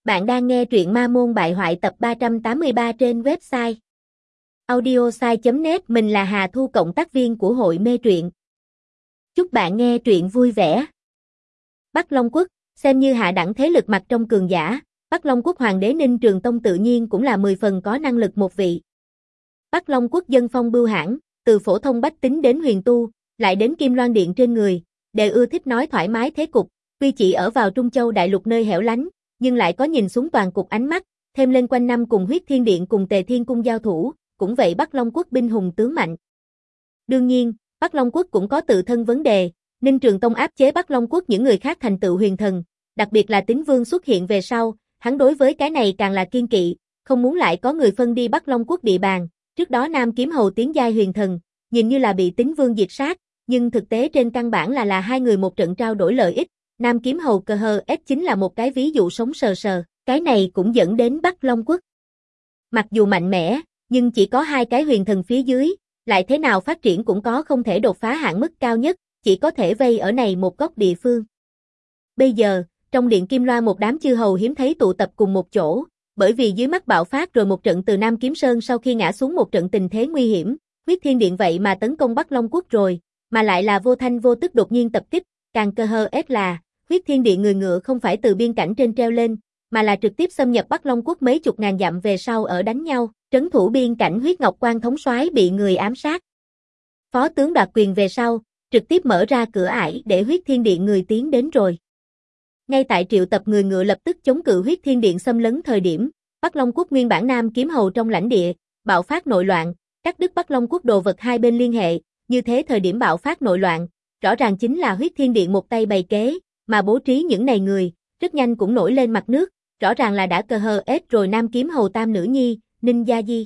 Bạn đang nghe truyện Ma Môn Bại Hoại tập 383 trên website audiosai.net. Mình là Hà Thu, cộng tác viên của hội mê truyện. Chúc bạn nghe truyện vui vẻ. Bắc Long Quốc, xem như hạ đẳng thế lực mặt trong cường giả, Bắc Long Quốc Hoàng đế Ninh Trường Tông tự nhiên cũng là 10 phần có năng lực một vị. Bắc Long Quốc dân phong bưu hãn, từ phổ thông bách tính đến huyền tu, lại đến kim loan điện trên người, đều ưa thích nói thoải mái thế cục, tuy chỉ ở vào Trung Châu đại lục nơi hẻo lánh, nhưng lại có nhìn xuống toàn cục ánh mắt, thêm lên quanh năm cùng Huyết Thiên Điện cùng Tề Thiên Cung giao thủ, cũng vậy Bắc Long Quốc binh hùng tướng mạnh. Đương nhiên, Bắc Long Quốc cũng có tự thân vấn đề, Ninh Trường Tông áp chế Bắc Long Quốc những người khác thành tựu huyền thần, đặc biệt là Tín Vương xuất hiện về sau, hắn đối với cái này càng là kiên kỵ, không muốn lại có người phân đi Bắc Long Quốc địa bàn. Trước đó Nam Kiếm Hầu tiến giai huyền thần, nhìn như là bị Tín Vương diệt sát, nhưng thực tế trên căn bản là hai người một trận trao đổi lợi ích. Nam Kiếm Hầu Cờ Hờ S chính là một cái ví dụ sống sờ sờ, cái này cũng dẫn đến Bắc Long Quốc. Mặc dù mạnh mẽ, nhưng chỉ có hai cái huyền thần phía dưới, lại thế nào phát triển cũng có không thể đột phá hạn mức cao nhất, chỉ có thể vây ở này một góc địa phương. Bây giờ, trong điện Kim Loa một đám chư hầu hiếm thấy tụ tập cùng một chỗ, bởi vì dưới mắt bạo phát rồi một trận từ Nam Kiếm Sơn sau khi ngã xuống một trận tình thế nguy hiểm, Huyết Thiên Điện vậy mà tấn công Bắc Long Quốc rồi, mà lại là vô thanh vô tức đột nhiên tập kích, càng Cờ Hờ S là Huyết Thiên Điện người ngựa không phải từ biên cảnh trên treo lên, mà là trực tiếp xâm nhập Bắc Long Quốc mấy chục ngàn dặm về sau ở đánh nhau, trấn thủ biên cảnh Huyết Ngọc Quan thống soái bị người ám sát. Phó tướng đoạt quyền về sau, trực tiếp mở ra cửa ải để Huyết Thiên Điện người tiến đến rồi. Ngay tại triệu tập người ngựa lập tức chống cự Huyết Thiên Điện xâm lấn thời điểm, Bắc Long Quốc nguyên bản Nam Kiếm Hầu trong lãnh địa, bạo phát nội loạn, cắt đứt Bắc Long Quốc đồ vật hai bên liên hệ, như thế thời điểm bạo phát nội loạn, rõ ràng chính là Huyết Thiên Điện một tay bày kế, mà bố trí những này người, rất nhanh cũng nổi lên mặt nước, rõ ràng là đã Cờ Hờ S rồi Nam Kiếm Hầu tam nữ nhi, Ninh Gia Di.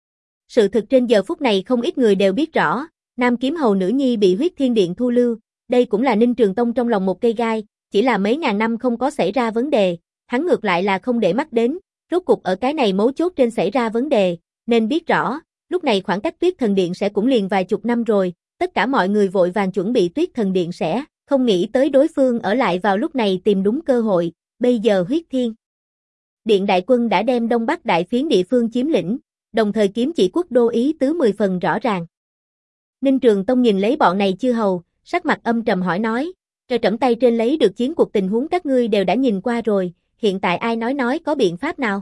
Sự thực trên giờ phút này không ít người đều biết rõ, Nam Kiếm Hầu nữ nhi bị Huyết Thiên Điện thu lưu, đây cũng là Ninh Trường Tông trong lòng một cây gai, chỉ là mấy ngàn năm không có xảy ra vấn đề, hắn ngược lại là không để mắt đến, rốt cục ở cái này mấu chốt trên xảy ra vấn đề, nên biết rõ, lúc này khoảng cách Tuyết Thần Điện sẽ cũng liền vài chục năm rồi, tất cả mọi người vội vàng chuẩn bị Tuyết Thần Điện sẽ, không nghĩ tới đối phương ở lại vào lúc này tìm đúng cơ hội, bây giờ Huyết Thiên Điện đại quân đã đem Đông Bắc đại phiến địa phương chiếm lĩnh, đồng thời kiếm chỉ quốc đô ý tứ 10 phần rõ ràng. Ninh Trường Tông nhìn lấy bọn này chư hầu, sắc mặt âm trầm hỏi nói, rồi trẫm tay trên lấy được chiến cuộc tình huống các ngươi đều đã nhìn qua rồi, hiện tại ai nói có biện pháp nào?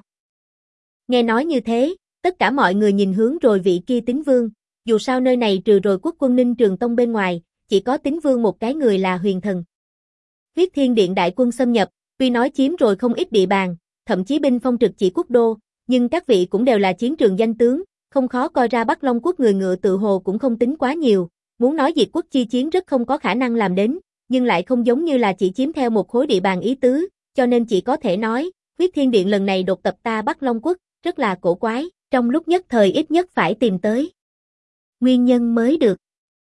Nghe nói như thế, tất cả mọi người nhìn hướng rồi vị kia Tín Vương, dù sao nơi này trừ rồi quốc quân Ninh Trường Tông bên ngoài, chỉ có Tín Vương một cái người là huyền thần. Huyết Thiên Điện đại quân xâm nhập, tuy nói chiếm rồi không ít địa bàn, thậm chí binh phong trực chỉ quốc đô, nhưng các vị cũng đều là chiến trường danh tướng, không khó coi ra Bắc Long Quốc người ngựa tự hồ cũng không tính quá nhiều, muốn nói diệt quốc chi chiến rất không có khả năng làm đến, nhưng lại không giống như là chỉ chiếm theo một khối địa bàn ý tứ, cho nên chỉ có thể nói, Huyết Thiên Điện lần này đột tập ta Bắc Long Quốc, rất là cổ quái, trong lúc nhất thời ít nhất phải tìm tới nguyên nhân mới được.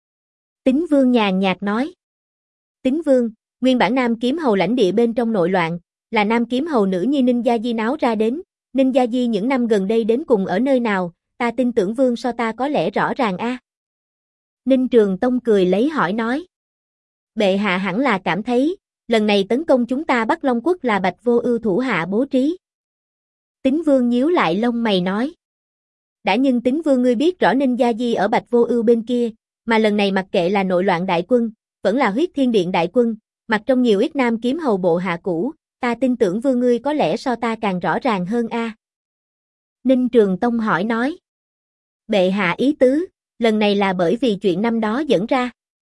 Tín Vương nhàn nhạt nói. Tín Vương, nguyên bản Nam Kiếm Hầu lãnh địa bên trong nội loạn, là Nam Kiếm Hầu nữ nhi Ninh Gia Di náo ra đến, Ninh Gia Di những năm gần đây đến cùng ở nơi nào, ta tin tưởng Vương so ta có lẽ rõ ràng a. Ninh Trường Tông cười lấy hỏi nói. Bệ hạ hẳn là cảm thấy, lần này tấn công chúng ta Bắc Long Quốc là Bạch Vô Ưu thủ hạ bố trí. Tín Vương nhíu lại lông mày nói. Đã nhưng Tín Vương ngươi biết rõ Ninh Gia Di ở Bạch Vô Ưu bên kia, mà lần này mặc kệ là nội loạn đại quân, vẫn là Huyết Thiên Điện đại quân, mặc trong nhiều ít Nam Kiếm Hầu bộ hạ cũ, ta tin tưởng Vương ngươi có lẽ so ta càng rõ ràng hơn a. Ninh Trường Tông hỏi nói. Bệ hạ ý tứ, lần này là bởi vì chuyện năm đó dẫn ra.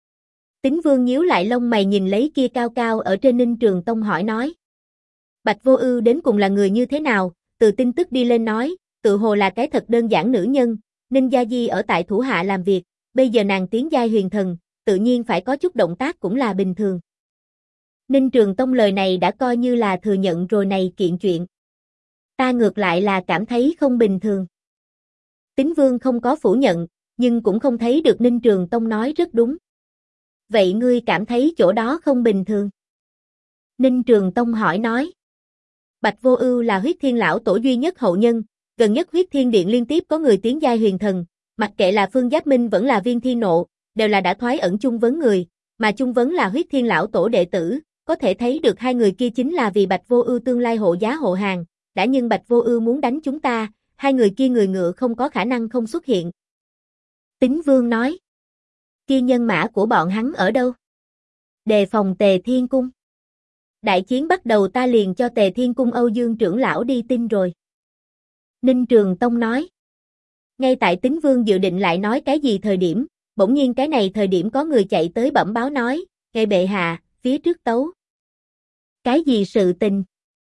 Tín Vương nhíu lại lông mày nhìn lấy kia cao cao ở trên Ninh Trường Tông hỏi nói. Bạch Vô Ưu đến cùng là người như thế nào, từ tin tức đi lên nói, tự hồ là cái thật đơn giản nữ nhân, Ninh Gia Di ở tại thủ hạ làm việc, bây giờ nàng tiến giai huyền thần, tự nhiên phải có chút động tác cũng là bình thường. Ninh Trường Tông lời này đã coi như là thừa nhận rồi này kiện chuyện. Ta ngược lại là cảm thấy không bình thường. Tín Vương không có phủ nhận, nhưng cũng không thấy được Ninh Trường Tông nói rất đúng. Vậy ngươi cảm thấy chỗ đó không bình thường? Ninh Trường Tông hỏi nói. Bạch Vô Ưu là Huyết Thiên lão tổ duy nhất hậu nhân, gần nhất Huyết Thiên Điện liên tiếp có người tiến giai huyền thần, mặc kệ là Phương Giáp Minh vẫn là Viên Thiên Nộ, đều là đã thoái ẩn chung vấn người, mà chung vấn là Huyết Thiên lão tổ đệ tử, có thể thấy được hai người kia chính là vì Bạch Vô Ưu tương lai hộ giá hộ hàng, đã nhưng Bạch Vô Ưu muốn đánh chúng ta, hai người kia người ngựa không có khả năng không xuất hiện. Tín Vương nói. Kia nhân mã của bọn hắn ở đâu? Đề phòng Tề Thiên Cung. Đại chiến bắt đầu ta liền cho Tề Thiên Cung Âu Dương trưởng lão đi tin rồi. Ninh Trường Tông nói. Ngay tại Tín Vương dự định lại nói cái gì thời điểm, bỗng nhiên cái này thời điểm có người chạy tới bẩm báo nói, ngài bệ hạ, phía trước tấu. Cái gì sự tình?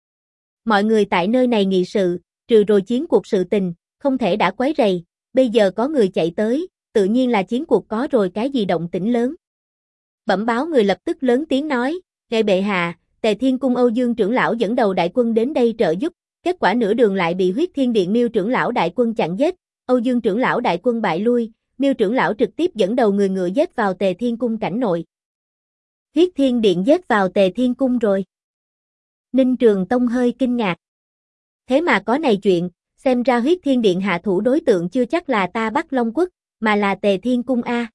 Mọi người tại nơi này nghị sự, trừ rồi chiến cuộc sự tình, không thể đã quấy rầy, bây giờ có người chạy tới, tự nhiên là chiến cuộc có rồi cái gì động tĩnh lớn. Bẩm báo người lập tức lớn tiếng nói, ngài bệ hạ, Tề Thiên Cung Âu Dương trưởng lão dẫn đầu đại quân đến đây trợ giúp, kết quả nửa đường lại bị Huyết Thiên Điện Miêu trưởng lão đại quân chặn giết, Âu Dương trưởng lão đại quân bại lui, Miêu trưởng lão trực tiếp dẫn đầu người ngựa giết vào Tề Thiên Cung cảnh nội. Huyết Thiên Điện giết vào Tề Thiên Cung rồi. Ninh Trường Tông hơi kinh ngạc. Thế mà có này chuyện, xem ra Huyết Thiên Điện hạ thủ đối tượng chưa chắc là ta Bắc Long Quốc, mà là Tề Thiên Cung a.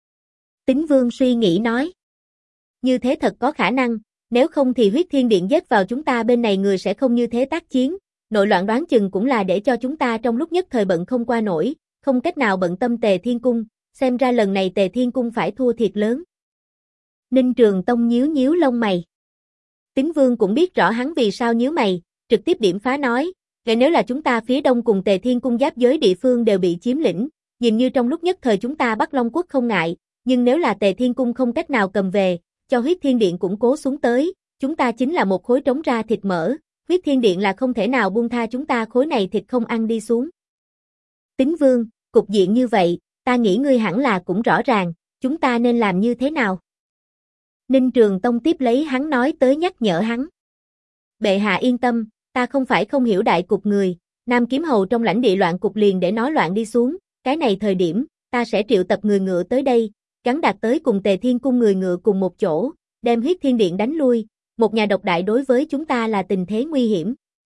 Tín Vương suy nghĩ nói. Như thế thật có khả năng, nếu không thì Huyết Thiên Điện giết vào chúng ta bên này người sẽ không như thế tác chiến, nội loạn đoán chừng cũng là để cho chúng ta trong lúc nhất thời bận không qua nổi, không cách nào bận tâm Tề Thiên Cung, xem ra lần này Tề Thiên Cung phải thua thiệt lớn. Ninh Trường Tông nhíu nhíu lông mày. Tín Vương cũng biết rõ hắn vì sao nhíu mày, trực tiếp điểm phá nói, nếu là chúng ta phía đông cùng Tề Thiên Cung giáp giới địa phương đều bị chiếm lĩnh, nhìn như trong lúc nhất thời chúng ta Bắc Long Quốc không ngại, nhưng nếu là Tề Thiên Cung không cách nào cầm về, cho Huyết Thiên Điện củng cố xuống tới, chúng ta chính là một khối trống ra thịt mỡ, Huyết Thiên Điện là không thể nào buông tha chúng ta khối này thịt không ăn đi xuống. Tín Vương, cục diện như vậy, ta nghĩ ngươi hẳn là cũng rõ ràng, chúng ta nên làm như thế nào? Ninh Trường Tông tiếp lấy hắn nói tới nhắc nhở hắn. Bệ hạ yên tâm, ta không phải không hiểu đại cục người, Nam Kiếm Hầu trong lãnh địa loạn cục liền để nó loạn đi xuống, cái này thời điểm, ta sẽ triệu tập người ngựa tới đây, gắn đạt tới cùng Tề Thiên Cung người ngựa cùng một chỗ, đem Huyết Thiên Điện đánh lui, một nhà độc đại đối với chúng ta là tình thế nguy hiểm.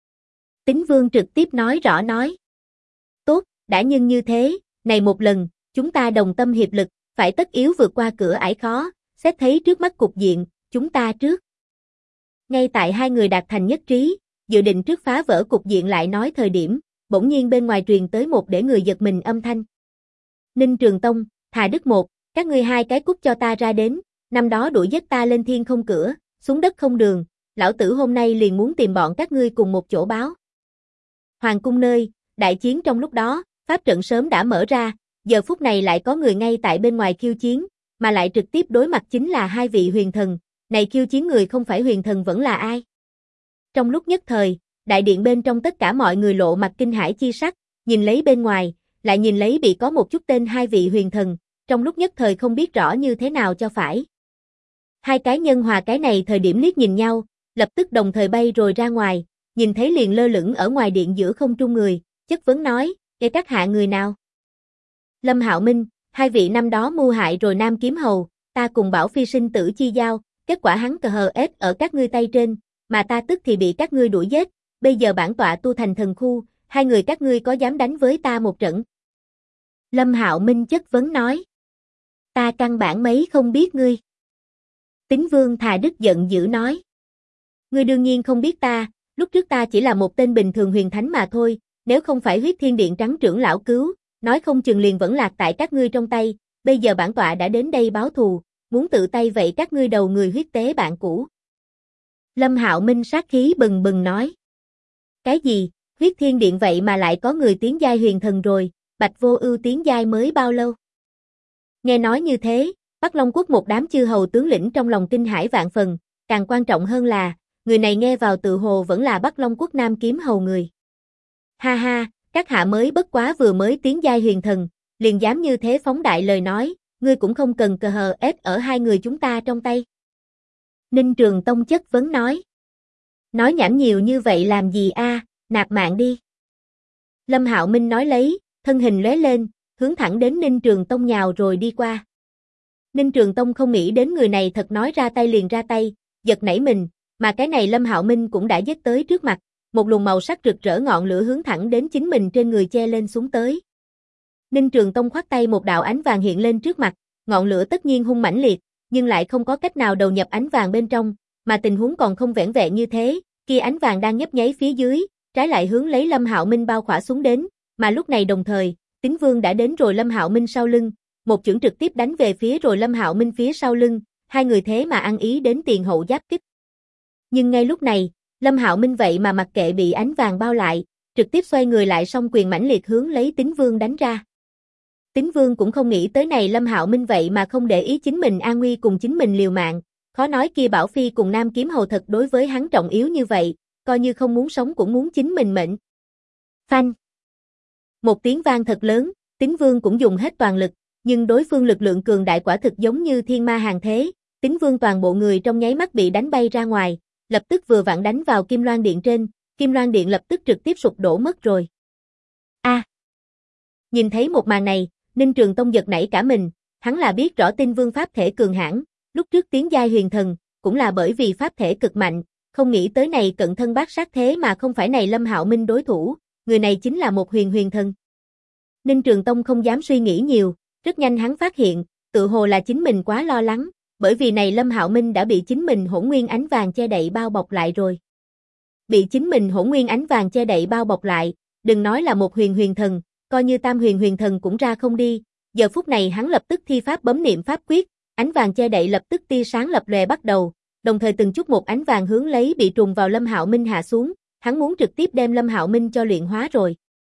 Tín Vương trực tiếp nói rõ nói. Tốt, đã nhưng như thế, này một lần, chúng ta đồng tâm hiệp lực, phải tất yếu vượt qua cửa ải khó, xét thấy trước mắt cục diện, chúng ta trước. Ngay tại hai người đạt thành nhất trí, dự định trước phá vỡ cục diện lại nói thời điểm, bỗng nhiên bên ngoài truyền tới một để người giật mình âm thanh. Ninh Trường Tông, Thà Đức Một, các ngươi hai cái cút cho ta ra đến, năm đó đuổi giết ta lên thiên không cửa, xuống đất không đường, lão tử hôm nay liền muốn tìm bọn các ngươi cùng một chỗ báo. Hoàng cung nơi, đại chiến trong lúc đó, pháp trận sớm đã mở ra, giờ phút này lại có người ngay tại bên ngoài khiêu chiến, mà lại trực tiếp đối mặt chính là hai vị huyền thần, này khiêu chiến người không phải huyền thần vẫn là ai? Trong lúc nhất thời, đại điện bên trong tất cả mọi người lộ mặt kinh hãi chi sắc, nhìn lấy bên ngoài, lại nhìn lấy bị có một chút tên hai vị huyền thần, trong lúc nhất thời không biết rõ như thế nào cho phải. Hai cái nhân hòa cái này thời điểm liếc nhìn nhau, lập tức đồng thời bay rồi ra ngoài, nhìn thấy liền lơ lửng ở ngoài điện giữa không trung người, chất vấn nói, các hạ người nào? Lâm Hạo Minh, hai vị năm đó mưu hại rồi Nam Kiếm Hầu, ta cùng Bảo Phi sinh tử chi giao, kết quả hắn cờ hờ ết ở các ngươi tay trên, mà ta tức thì bị các ngươi đuổi giết, bây giờ bản tọa tu thành thần khu, hai người các ngươi có dám đánh với ta một trận? Lâm Hạo Minh chất vấn nói, ta căn bản mấy không biết ngươi. Tín Vương Thà Đức giận dữ nói, ngươi đương nhiên không biết ta, lúc trước ta chỉ là một tên bình thường huyền thánh mà thôi, nếu không phải Huyết Thiên Điện trắng trưởng lão cứu, nói không chừng liền vẫn lạc tại các ngươi trong tay, bây giờ bản tọa đã đến đây báo thù, muốn tự tay vậy các ngươi đầu người huyết tế bạn cũ. Lâm Hạo Minh sát khí bừng bừng nói. Cái gì, Huyết Thiên Điện vậy mà lại có người tiến giai huyền thần rồi, Bạch Vô Ưu tiến giai mới bao lâu? Nghe nói như thế, Bắc Long Quốc một đám chư hầu tướng lĩnh trong lòng kinh hãi vạn phần, càng quan trọng hơn là, người này nghe vào tự hồ vẫn là Bắc Long Quốc Nam Kiếm Hầu người. Ha ha, các hạ mới bất quá vừa mới tiến giai huyền thần, liền dám như thế phóng đại lời nói, ngươi cũng không cần cờ hờ ết ở hai người chúng ta trong tay. Ninh Trường Tông chất vấn nói. Nói nhảm nhiều như vậy làm gì a, nạp mạng đi. Lâm Hạo Minh nói lấy, thân hình lóe lên, hướng thẳng đến Ninh Trường Tông nhào rồi đi qua. Ninh Trường Tông không nghĩ đến người này thật nói ra tay liền ra tay, giật nảy mình, mà cái này Lâm Hạo Minh cũng đã giết tới trước mặt, một luồng màu sắc rực rỡ ngọn lửa hướng thẳng đến chính mình trên người che lên xuống tới. Ninh Trường Tông khoát tay một đạo ánh vàng hiện lên trước mặt, ngọn lửa tất nhiên hung mãnh liệt, nhưng lại không có cách nào đầu nhập ánh vàng bên trong, mà tình huống còn không vẻn vẹn như thế, kia ánh vàng đang nhấp nháy phía dưới, trái lại hướng lấy Lâm Hạo Minh bao khỏa xuống đến, mà lúc này đồng thời, Tín Vương đã đến rồi Lâm Hạo Minh sau lưng, một chưởng trực tiếp đánh về phía rồi Lâm Hạo Minh phía sau lưng, hai người thế mà ăn ý đến tiền hậu giáp kích. Nhưng ngay lúc này, Lâm Hạo Minh vậy mà mặc kệ bị ánh vàng bao lại, trực tiếp xoay người lại song quyền mãnh liệt hướng lấy Tín Vương đánh ra. Tín Vương cũng không nghĩ tới này Lâm Hạo Minh vậy mà không để ý chính mình an nguy cùng chính mình liều mạng, khó nói kia Bảo Phi cùng Nam Kiếm Hầu thật đối với hắn trọng yếu như vậy, coi như không muốn sống cũng muốn chính mình mệnh. Phanh. Một tiếng vang thật lớn, Tín Vương cũng dùng hết toàn lực, nhưng đối phương lực lượng cường đại quả thực giống như thiên ma hàng thế, Tín Vương toàn bộ người trong nháy mắt bị đánh bay ra ngoài, lập tức vừa vặn đánh vào Kim Loan Điện trên, Kim Loan Điện lập tức trực tiếp sụp đổ mất rồi. A. Nhìn thấy một màn này, Ninh Trường Tông giật nảy cả mình, hắn là biết rõ Tinh Vương pháp thể cường hãn, lúc trước tiến giai huyền thần, cũng là bởi vì pháp thể cực mạnh, không nghĩ tới này cận thân bát sát thế mà không phải này Lâm Hạo Minh đối thủ, người này chính là một huyền thần. Ninh Trường Tông không dám suy nghĩ nhiều, rất nhanh hắn phát hiện, tự hồ là chính mình quá lo lắng, bởi vì này Lâm Hạo Minh đã bị chính mình hỗn nguyên ánh vàng che đậy bao bọc lại rồi. Bị chính mình hỗn nguyên ánh vàng che đậy bao bọc lại, đừng nói là một huyền thần, coi như tam huyền thần cũng ra không đi, giờ phút này hắn lập tức thi pháp bấm niệm pháp quyết, ánh vàng che đậy lập tức tia sáng lập lòe bắt đầu, đồng thời từng chút một ánh vàng hướng lấy bị trùng vào Lâm Hạo Minh hạ xuống, hắn muốn trực tiếp đem Lâm Hạo Minh cho luyện hóa rồi.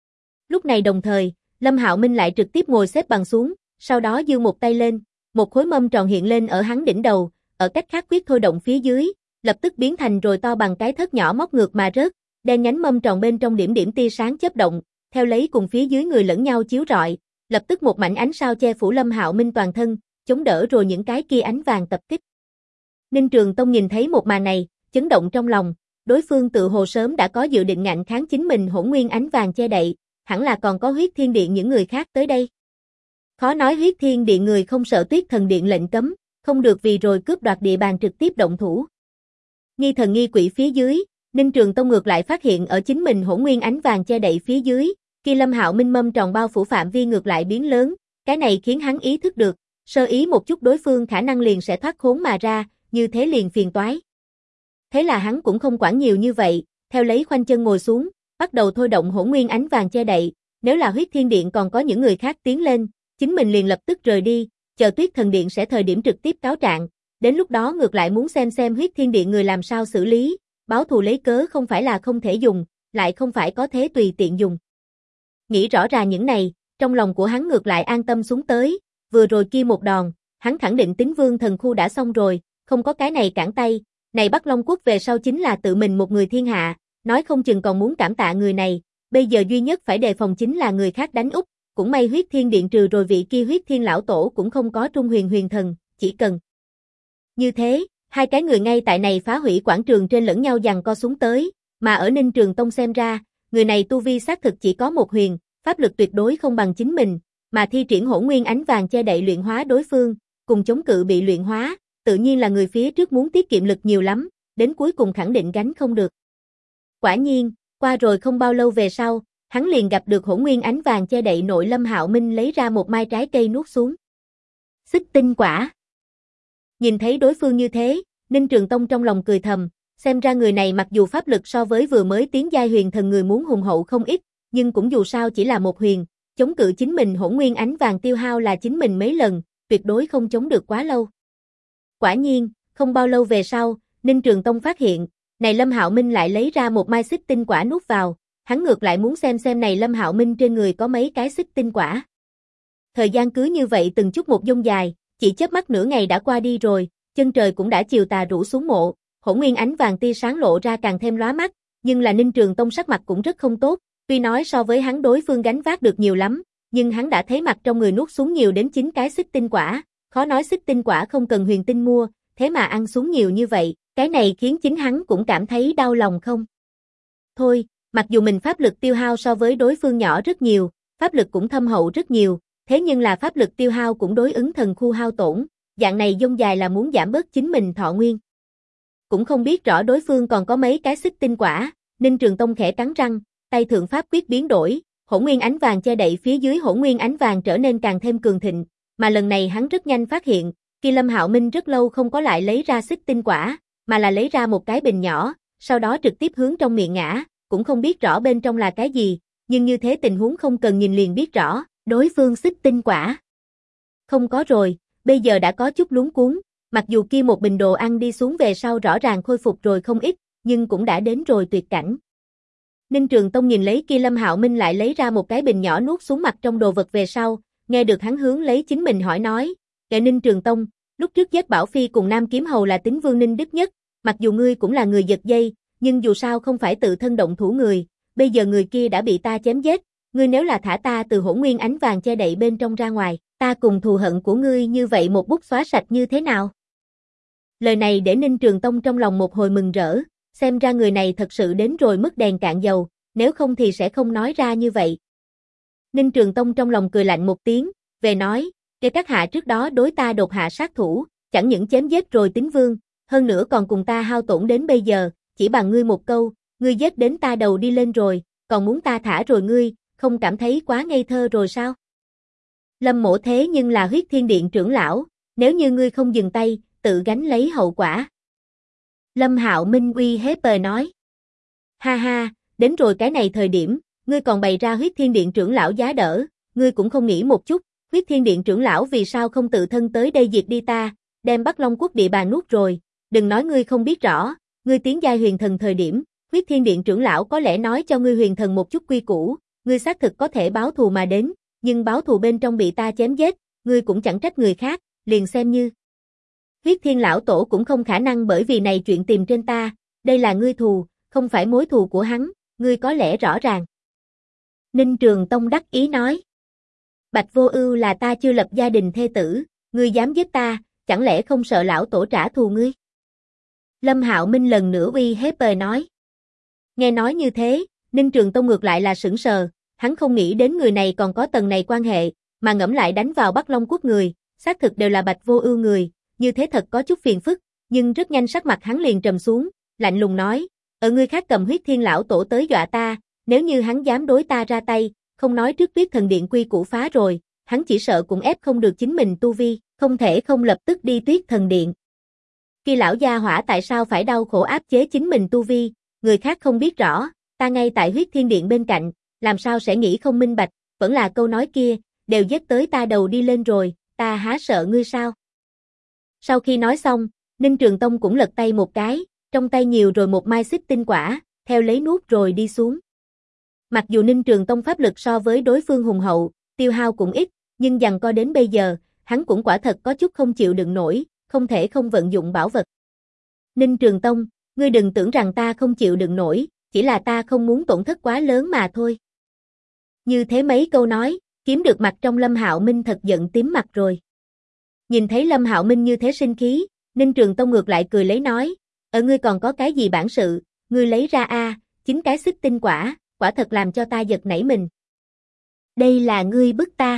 Lúc này đồng thời, Lâm Hạo Minh lại trực tiếp ngồi xếp bằng xuống, sau đó giương một tay lên, một khối mâm tròn hiện lên ở hắn đỉnh đầu, ở cách khác quyết thôi động phía dưới, lập tức biến thành rồi to bằng cái thớt nhỏ móc ngược mà rớt, đen nhánh mâm tròn bên trong điểm điểm tia sáng chớp động, theo lấy cùng phía dưới người lẫn nhau chiếu rọi, lập tức một mảnh ánh sao che phủ Lâm Hạo Minh toàn thân, chống đỡ rồi những cái kia ánh vàng tập kích. Ninh Trường Tông nhìn thấy một màn này, chấn động trong lòng, đối phương tự hồ sớm đã có dự định ngạnh kháng chính mình hỗn nguyên ánh vàng che đậy, hẳn là còn có Huyết Thiên Điện những người khác tới đây. Khó nói Huyết Thiên Điện người không sợ Tuyết Thần Điện lệnh cấm, không được vì rồi cướp đoạt địa bàn trực tiếp động thủ. Nghi thần nghi quỷ phía dưới, Ninh Trường Tông ngược lại phát hiện ở chính mình hỗn nguyên ánh vàng che đậy phía dưới, khi Lâm Hạo Minh mâm tròn bao phủ phạm vi ngược lại biến lớn, cái này khiến hắn ý thức được, sơ ý một chút đối phương khả năng liền sẽ thoát khốn mà ra, như thế liền phiền toái. Thế là hắn cũng không quản nhiều như vậy, theo lấy khoanh chân ngồi xuống, bắt đầu thôi động hỗn nguyên ánh vàng che đậy, nếu là Huyết Thiên Điện còn có những người khác tiến lên, chính mình liền lập tức rời đi, chờ Tuyết Thần Điện sẽ thời điểm trực tiếp cáo trạng, đến lúc đó ngược lại muốn xem Huyết Thiên Điện người làm sao xử lý, báo thù lấy cớ không phải là không thể dùng, lại không phải có thế tùy tiện dùng. Nghĩ rõ ràng những này, trong lòng của hắn ngược lại an tâm xuống tới, vừa rồi kia một đòn, hắn khẳng định Tín Vương thần khu đã xong rồi, không có cái này cản tay, này Bắc Long Quốc về sau chính là tự mình một người thiên hạ, nói không chừng còn muốn cảm tạ người này, bây giờ duy nhất phải đề phòng chính là người khác đánh úp, cũng may Huyết Thiên Điện trừ rồi vị kia Huyết Thiên lão tổ cũng không có Trung huyền thần, chỉ cần như thế, hai cái người ngay tại này phá hủy quảng trường trên lẫn nhau giằng co xuống tới, mà ở Ninh Trường Tông xem ra, người này tu vi xác thực chỉ có một huyền, pháp lực tuyệt đối không bằng chính mình, mà thi triển hỗn nguyên ánh vàng che đậy luyện hóa đối phương, cùng chống cự bị luyện hóa, tự nhiên là người phía trước muốn tiết kiệm lực nhiều lắm, đến cuối cùng khẳng định gánh không được. Quả nhiên, qua rồi không bao lâu về sau, hắn liền gặp được hỗn nguyên ánh vàng che đậy nội Lâm Hạo Minh lấy ra một mai trái cây nuốt xuống. Xích tinh quả. Nhìn thấy đối phương như thế, Ninh Trường Tông trong lòng cười thầm, xem ra người này mặc dù pháp lực so với vừa mới tiến giai huyền thần người muốn hùng hậu không ít, nhưng cũng dù sao chỉ là một huyền, chống cự chính mình hỗn nguyên ánh vàng tiêu hao là chính mình mấy lần, tuyệt đối không chống được quá lâu. Quả nhiên, không bao lâu về sau, Ninh Trường Tông phát hiện, này Lâm Hạo Minh lại lấy ra một mai xích tinh quả nuốt vào, hắn ngược lại muốn xem này Lâm Hạo Minh trên người có mấy cái xích tinh quả. Thời gian cứ như vậy từng chút một dông dài, chỉ chớp mắt nửa ngày đã qua đi rồi, chân trời cũng đã chiều tà rủ xuống mộ, hỗn nguyên ánh vàng tia sáng lộ ra càng thêm lóa mắt, nhưng là Ninh Trường Tông sắc mặt cũng rất không tốt, tuy nói so với hắn đối phương gánh vác được nhiều lắm, nhưng hắn đã thấy mặt trong người nuốt xuống nhiều đến 9 cái xích tinh quả, khó nói xích tinh quả không cần huyền tinh mua, thế mà ăn xuống nhiều như vậy, cái này khiến chính hắn cũng cảm thấy đau lòng không. Thôi, mặc dù mình pháp lực tiêu hao so với đối phương nhỏ rất nhiều, pháp lực cũng thâm hậu rất nhiều, thế nhưng là pháp lực tiêu hao cũng đối ứng thần khu hao tổn, dạng này dông dài là muốn giảm bớt chính mình thọ nguyên. Cũng không biết rõ đối phương còn có mấy cái xích tinh quả, Ninh Trường Tông khẽ cắn răng, tay thượng pháp quyết biến đổi, hỗn nguyên ánh vàng che đậy phía dưới hỗn nguyên ánh vàng trở nên càng thêm cường thịnh, mà lần này hắn rất nhanh phát hiện, khi Lâm Hạo Minh rất lâu không có lại lấy ra xích tinh quả, mà là lấy ra một cái bình nhỏ, sau đó trực tiếp hướng trong miệng ngã, cũng không biết rõ bên trong là cái gì, nhưng như thế tình huống không cần nhìn liền biết rõ, đối phương xích tinh quả. Không có rồi, bây giờ đã có chút luống cuống, mặc dù kia một bình đồ ăn đi xuống về sau rõ ràng khôi phục rồi không ít, nhưng cũng đã đến rồi tuyệt cảnh. Ninh Trường Tông nhìn lấy kia Lâm Hạo Minh lại lấy ra một cái bình nhỏ nuốt xuống mặt trong đồ vật về sau, nghe được hắn hướng lấy chính mình hỏi nói, kệ Ninh Trường Tông, lúc trước giết Bảo Phi cùng Nam Kiếm Hầu là tính Vương Ninh Đức Nhất, mặc dù ngươi cũng là người giật dây, nhưng dù sao không phải tự thân động thủ người, bây giờ người kia đã bị ta chém giết, ngươi nếu là thả ta từ Hỗn Nguyên ánh vàng che đậy bên trong ra ngoài, ta cùng thù hận của ngươi như vậy một bút xóa sạch như thế nào? Lời này để Ninh Trường Tông trong lòng một hồi mừng rỡ, xem ra người này thật sự đến rồi mức đèn cạn dầu, nếu không thì sẽ không nói ra như vậy. Ninh Trường Tông trong lòng cười lạnh một tiếng, về nói, kể các hạ trước đó đối ta đột hạ sát thủ, chẳng những chém giết rồi tính vương, hơn nữa còn cùng ta hao tổn đến bây giờ, chỉ bằng ngươi một câu, ngươi giết đến ta đầu đi lên rồi, còn muốn ta thả rồi ngươi, không cảm thấy quá ngây thơ rồi sao? Lâm Mỗ thế nhưng là Huyết Thiên Điện trưởng lão, nếu như ngươi không dừng tay, tự gánh lấy hậu quả. Lâm Hạo Minh uy hiếp nói. Ha ha, đến rồi cái này thời điểm, ngươi còn bày ra Huyết Thiên Điện trưởng lão giá đỡ, ngươi cũng không nghĩ một chút, Huyết Thiên Điện trưởng lão vì sao không tự thân tới đây diệt đi ta, đem Bắc Long Quốc địa bàn nuốt rồi, đừng nói ngươi không biết rõ, ngươi tiến giai huyền thần thời điểm, Huyết Thiên Điện trưởng lão có lẽ nói cho ngươi huyền thần một chút quy củ, ngươi xác thực có thể báo thù mà đến, nhưng báo thù bên trong bị ta chém giết, ngươi cũng chẳng trách người khác, liền xem như Huyết Thiên lão tổ cũng không khả năng bởi vì này chuyện tìm trên ta, đây là ngươi thù, không phải mối thù của hắn, ngươi có lẽ rõ ràng. Ninh Trường Tông đắc ý nói. Bạch Vô Ưu là ta chưa lập gia đình thê tử, ngươi dám giết ta, chẳng lẽ không sợ lão tổ trả thù ngươi? Lâm Hạo Minh lần nữa uy hiếp nói. Nghe nói như thế, Ninh Trường Tông ngược lại là sững sờ, hắn không nghĩ đến người này còn có tầng này quan hệ, mà ngẫm lại đánh vào Bắc Long Quốc người, xác thực đều là Bạch Vô Ưu người, như thế thật có chút phiền phức, nhưng rất nhanh sắc mặt hắn liền trầm xuống, lạnh lùng nói, ở ngươi khác cầm Huyết Thiên lão tổ tới dọa ta, nếu như hắn dám đối ta ra tay, không nói trước Tuyết Thần Điện quy củ phá rồi, hắn chỉ sợ cũng ép không được chính mình tu vi, không thể không lập tức đi Tuyết Thần Điện. Kia lão gia hỏa tại sao phải đau khổ áp chế chính mình tu vi, người khác không biết rõ, ta ngay tại Huyết Thiên Điện bên cạnh, làm sao sẽ nghĩ không minh bạch, vẫn là câu nói kia, đều giết tới ta đầu đi lên rồi, ta há sợ ngươi sao? Sau khi nói xong, Ninh Trường Tông cũng lật tay một cái, trong tay nhiều rồi một mai xích tinh quả, theo lấy nuốt rồi đi xuống. Mặc dù Ninh Trường Tông pháp lực so với đối phương hùng hậu, tiêu hao cũng ít, nhưng giằng co đến bây giờ, hắn cũng quả thật có chút không chịu đựng nổi, không thể không vận dụng bảo vật. Ninh Trường Tông, ngươi đừng tưởng rằng ta không chịu đựng nổi, chỉ là ta không muốn tổn thất quá lớn mà thôi. Như thế mấy câu nói, kiếm được mặt trong Lâm Hạo Minh thật giận tím mặt rồi. Nhìn thấy Lâm Hạo Minh như thế sinh khí, Ninh Trường Tông ngược lại cười lấy nói, ở ngươi còn có cái gì bản sự, ngươi lấy ra chính cái xích tinh quả, quả thật làm cho ta giật nảy mình. Đây là ngươi bức ta.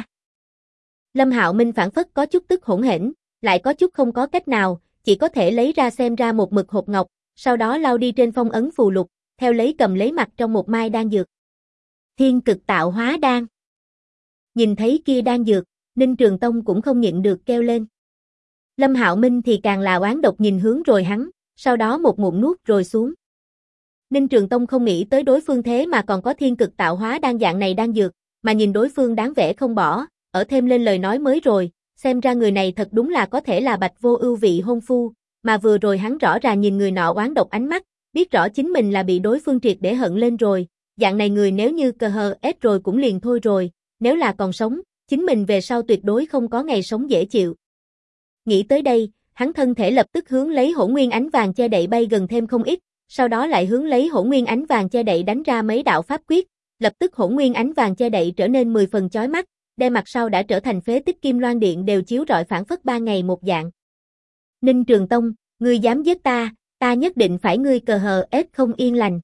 Lâm Hạo Minh phản phất có chút tức hỗn hển, lại có chút không có cách nào, chỉ có thể lấy ra xem ra một mực hộp ngọc, sau đó lau đi trên phong ấn phù lục, theo lấy cầm lấy mặt trong một mai đan dược. Thiên Cực Tạo Hóa Đan. Nhìn thấy kia đan dược, Ninh Trường Tông cũng không nhịn được kêu lên. Lâm Hạo Minh thì càng là oán độc nhìn hướng rồi hắn, sau đó một ngụm nuốt rồi xuống. Ninh Trường Tông không nghĩ tới đối phương thế mà còn có Thiên Cực Tạo Hóa Đan dạng này đan dược, mà nhìn đối phương đáng vẻ không bỏ, ở thêm lên lời nói mới rồi, xem ra người này thật đúng là có thể là Bạch Vô Ưu vị hôn phu, mà vừa rồi hắn rõ ràng nhìn người nọ oán độc ánh mắt, biết rõ chính mình là bị đối phương triệt để hận lên rồi, dạng này người nếu như cờ hờ ép rồi cũng liền thôi rồi, nếu là còn sống, chính mình về sau tuyệt đối không có ngày sống dễ chịu. Nghĩ tới đây, hắn thân thể lập tức hướng lấy Hỗn Nguyên ánh vàng che đậy bay gần thêm không ít, sau đó lại hướng lấy Hỗn Nguyên ánh vàng che đậy đánh ra mấy đạo pháp quyết, lập tức Hỗn Nguyên ánh vàng che đậy trở nên 10 phần chói mắt, đem mặt sau đã trở thành phế tích Kim Loan Điện đều chiếu rọi phảng phất 3 ngày một dạng. Ninh Trường Tông, ngươi dám giết ta, ta nhất định phải ngươi cờ hờ ép không yên lành.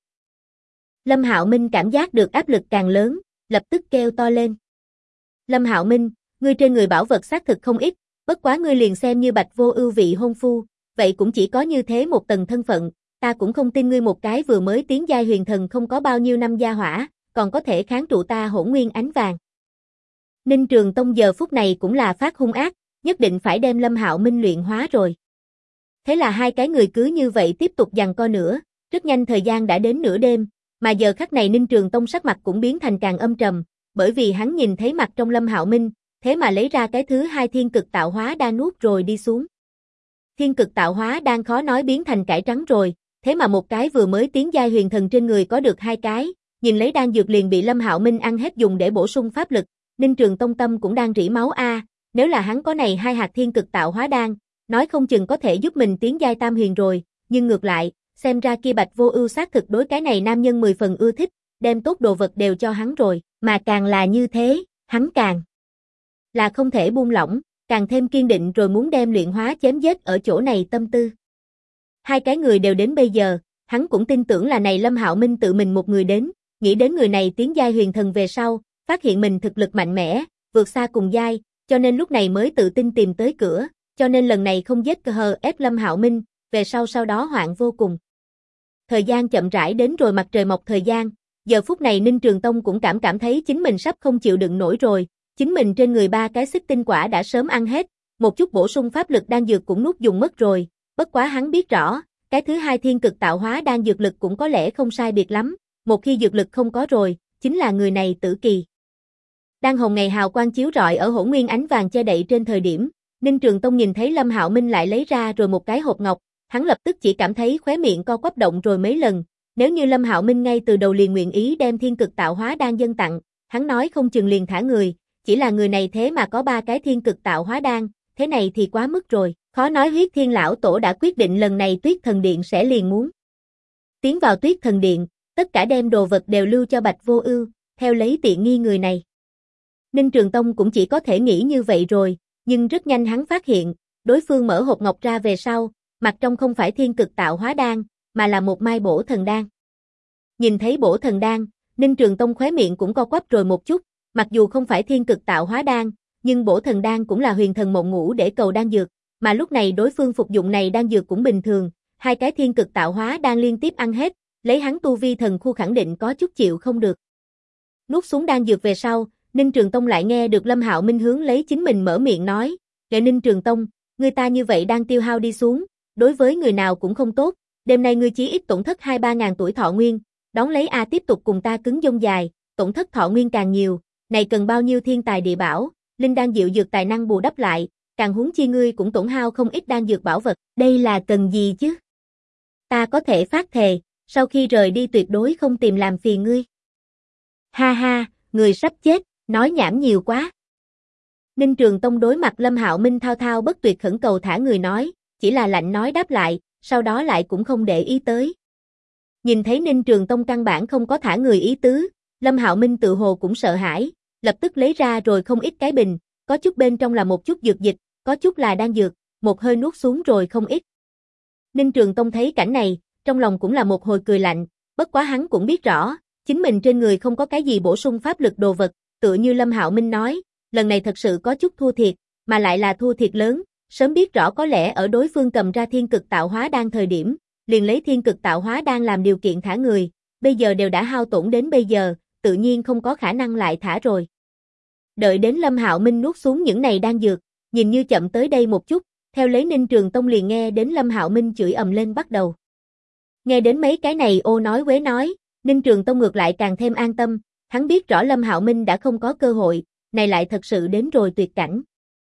Lâm Hạo Minh cảm giác được áp lực càng lớn, lập tức kêu to lên. Lâm Hạo Minh, ngươi trên người bảo vật xác thực không ít, bất quá ngươi liền xem như Bạch Vô Ưu vị hôn phu, vậy cũng chỉ có như thế một tầng thân phận, ta cũng không tin ngươi một cái vừa mới tiến giai huyền thần không có bao nhiêu năm gia hỏa, còn có thể kháng trụ ta Hỗn Nguyên ánh vàng. Ninh Trường Tông giờ phút này cũng là phát hung ác, nhất định phải đem Lâm Hạo Minh luyện hóa rồi. Thế là hai cái người cứ như vậy tiếp tục giằng co nữa, rất nhanh thời gian đã đến nửa đêm, mà giờ khắc này Ninh Trường Tông sắc mặt cũng biến thành càng âm trầm, bởi vì hắn nhìn thấy mặt trong Lâm Hạo Minh, thế mà lấy ra cái thứ hai thiên cực tạo hóa đan nuốt rồi đi xuống. Thiên cực tạo hóa đan khó nói biến thành cải trắng rồi, thế mà một cái vừa mới tiến giai huyền thần trên người có được hai cái, nhìn lấy đan dược liền bị Lâm Hạo Minh ăn hết dùng để bổ sung pháp lực, Ninh Trường Tông tâm cũng đang rỉ máu nếu là hắn có này hai hạt thiên cực tạo hóa đan, nói không chừng có thể giúp mình tiến giai tam huyền rồi, nhưng ngược lại, xem ra kia Bạch Vô Ưu xác thực đối cái này nam nhân 10 phần ưa thích, đem tốt đồ vật đều cho hắn rồi, mà càng là như thế, hắn càng là không thể buông lỏng, càng thêm kiên định rồi muốn đem luyện hóa chém giết ở chỗ này tâm tư. Hai cái người đều đến bây giờ, hắn cũng tin tưởng là này Lâm Hạo Minh tự mình một người đến, nghĩ đến người này tiến giai huyền thần về sau, phát hiện mình thực lực mạnh mẽ, vượt xa cùng giai, cho nên lúc này mới tự tin tìm tới cửa, cho nên lần này không giết hờ ép Lâm Hạo Minh, về sau đó hoạn vô cùng. Thời gian chậm rãi đến rồi mặt trời mọc thời gian, giờ phút này Ninh Trường Tông cũng cảm thấy chính mình sắp không chịu đựng nổi rồi, chính mình trên người ba cái xích tinh quả đã sớm ăn hết, một chút bổ sung pháp lực đan dược cũng nuốt dùng mất rồi, bất quá hắn biết rõ, cái thứ hai thiên cực tạo hóa đan dược lực cũng có lẽ không sai biệt lắm, một khi dược lực không có rồi, chính là người này tử kỳ. Đang hồng ngày hào quang chiếu rọi ở hỗn nguyên ánh vàng che đậy trên thời điểm, Ninh Trường Tông nhìn thấy Lâm Hạo Minh lại lấy ra rồi một cái hộp ngọc, hắn lập tức chỉ cảm thấy khóe miệng co quắp động rồi mấy lần, nếu như Lâm Hạo Minh ngay từ đầu liền nguyện ý đem thiên cực tạo hóa đan dâng tặng, hắn nói không chừng liền thả người, chỉ là người này thế mà có ba cái thiên cực tạo hóa đan, thế này thì quá mức rồi, khó nói Huyết Thiên lão tổ đã quyết định lần này Tuyết Thần Điện sẽ liền muốn tiến vào Tuyết Thần Điện, tất cả đem đồ vật đều lưu cho Bạch Vô Ưu, theo lấy tiện nghi người này. Ninh Trường Tông cũng chỉ có thể nghĩ như vậy rồi, nhưng rất nhanh hắn phát hiện, đối phương mở hộp ngọc ra về sau, mặt trong không phải thiên cực tạo hóa đan, mà là một mai bổ thần đan. Nhìn thấy bổ thần đan, Ninh Trường Tông khóe miệng cũng co quắp rồi một chút, mặc dù không phải thiên cực tạo hóa đan, nhưng bổ thần đan cũng là huyền thần mộng ngũ để cầu đan dược, mà lúc này đối phương phục dụng này đan dược cũng bình thường, hai cái thiên cực tạo hóa đan liên tiếp ăn hết, lấy hắn tu vi thần khu khẳng định có chút chịu không được. Nuốt xuống đan dược về sau, Ninh Trường Tông lại nghe được Lâm Hạo Minh hướng lấy chính mình mở miệng nói, "Kệ Ninh Trường Tông, người ta như vậy đang tiêu hao đi xuống, đối với người nào cũng không tốt, đêm nay ngươi chí ít tổn thất 2-3 ngàn tuổi thọ nguyên, đón lấy tiếp tục cùng ta cứng dông dài, tổn thất thọ nguyên càng nhiều, này cần bao nhiêu thiên tài địa bảo, linh đan diệu dược tài năng bù đắp lại, càng huống chi ngươi cũng tổn hao không ít đan dược bảo vật, đây là cần gì chứ? Ta có thể phát thề, sau khi rời đi tuyệt đối không tìm làm phiền ngươi." Ha ha, người sắp chết, nói nhảm nhiều quá. Ninh Trường Tông đối mặt Lâm Hạo Minh thao thao bất tuyệt khẩn cầu thả người nói, chỉ là lạnh nói đáp lại, sau đó lại cũng không để ý tới. Nhìn thấy Ninh Trường Tông căn bản không có thả người ý tứ, Lâm Hạo Minh tự hồ cũng sợ hãi, lập tức lấy ra rồi không ít cái bình, có chút bên trong là một chút dược dịch, có chút là đan dược, một hơi nuốt xuống rồi không ít. Ninh Trường Tông thấy cảnh này, trong lòng cũng là một hồi cười lạnh, bất quá hắn cũng biết rõ, chính mình trên người không có cái gì bổ sung pháp lực đồ vật, tựa như Lâm Hạo Minh nói, lần này thật sự có chút thua thiệt, mà lại là thua thiệt lớn, sớm biết rõ có lẽ ở đối phương cầm ra thiên cực tạo hóa đan thời điểm, liền lấy thiên cực tạo hóa đan làm điều kiện thả người, bây giờ đều đã hao tổn đến bây giờ, tự nhiên không có khả năng lại thả rồi. Đợi đến Lâm Hạo Minh nuốt xuống những này đan dược, nhìn như chậm tới đây một chút, theo lấy Ninh Trường Tông liền nghe đến Lâm Hạo Minh chửi ầm lên bắt đầu. Nghe đến mấy cái này ô nói quế nói, Ninh Trường Tông ngược lại càng thêm an tâm, hắn biết rõ Lâm Hạo Minh đã không có cơ hội, này lại thật sự đến rồi tuyệt cảnh.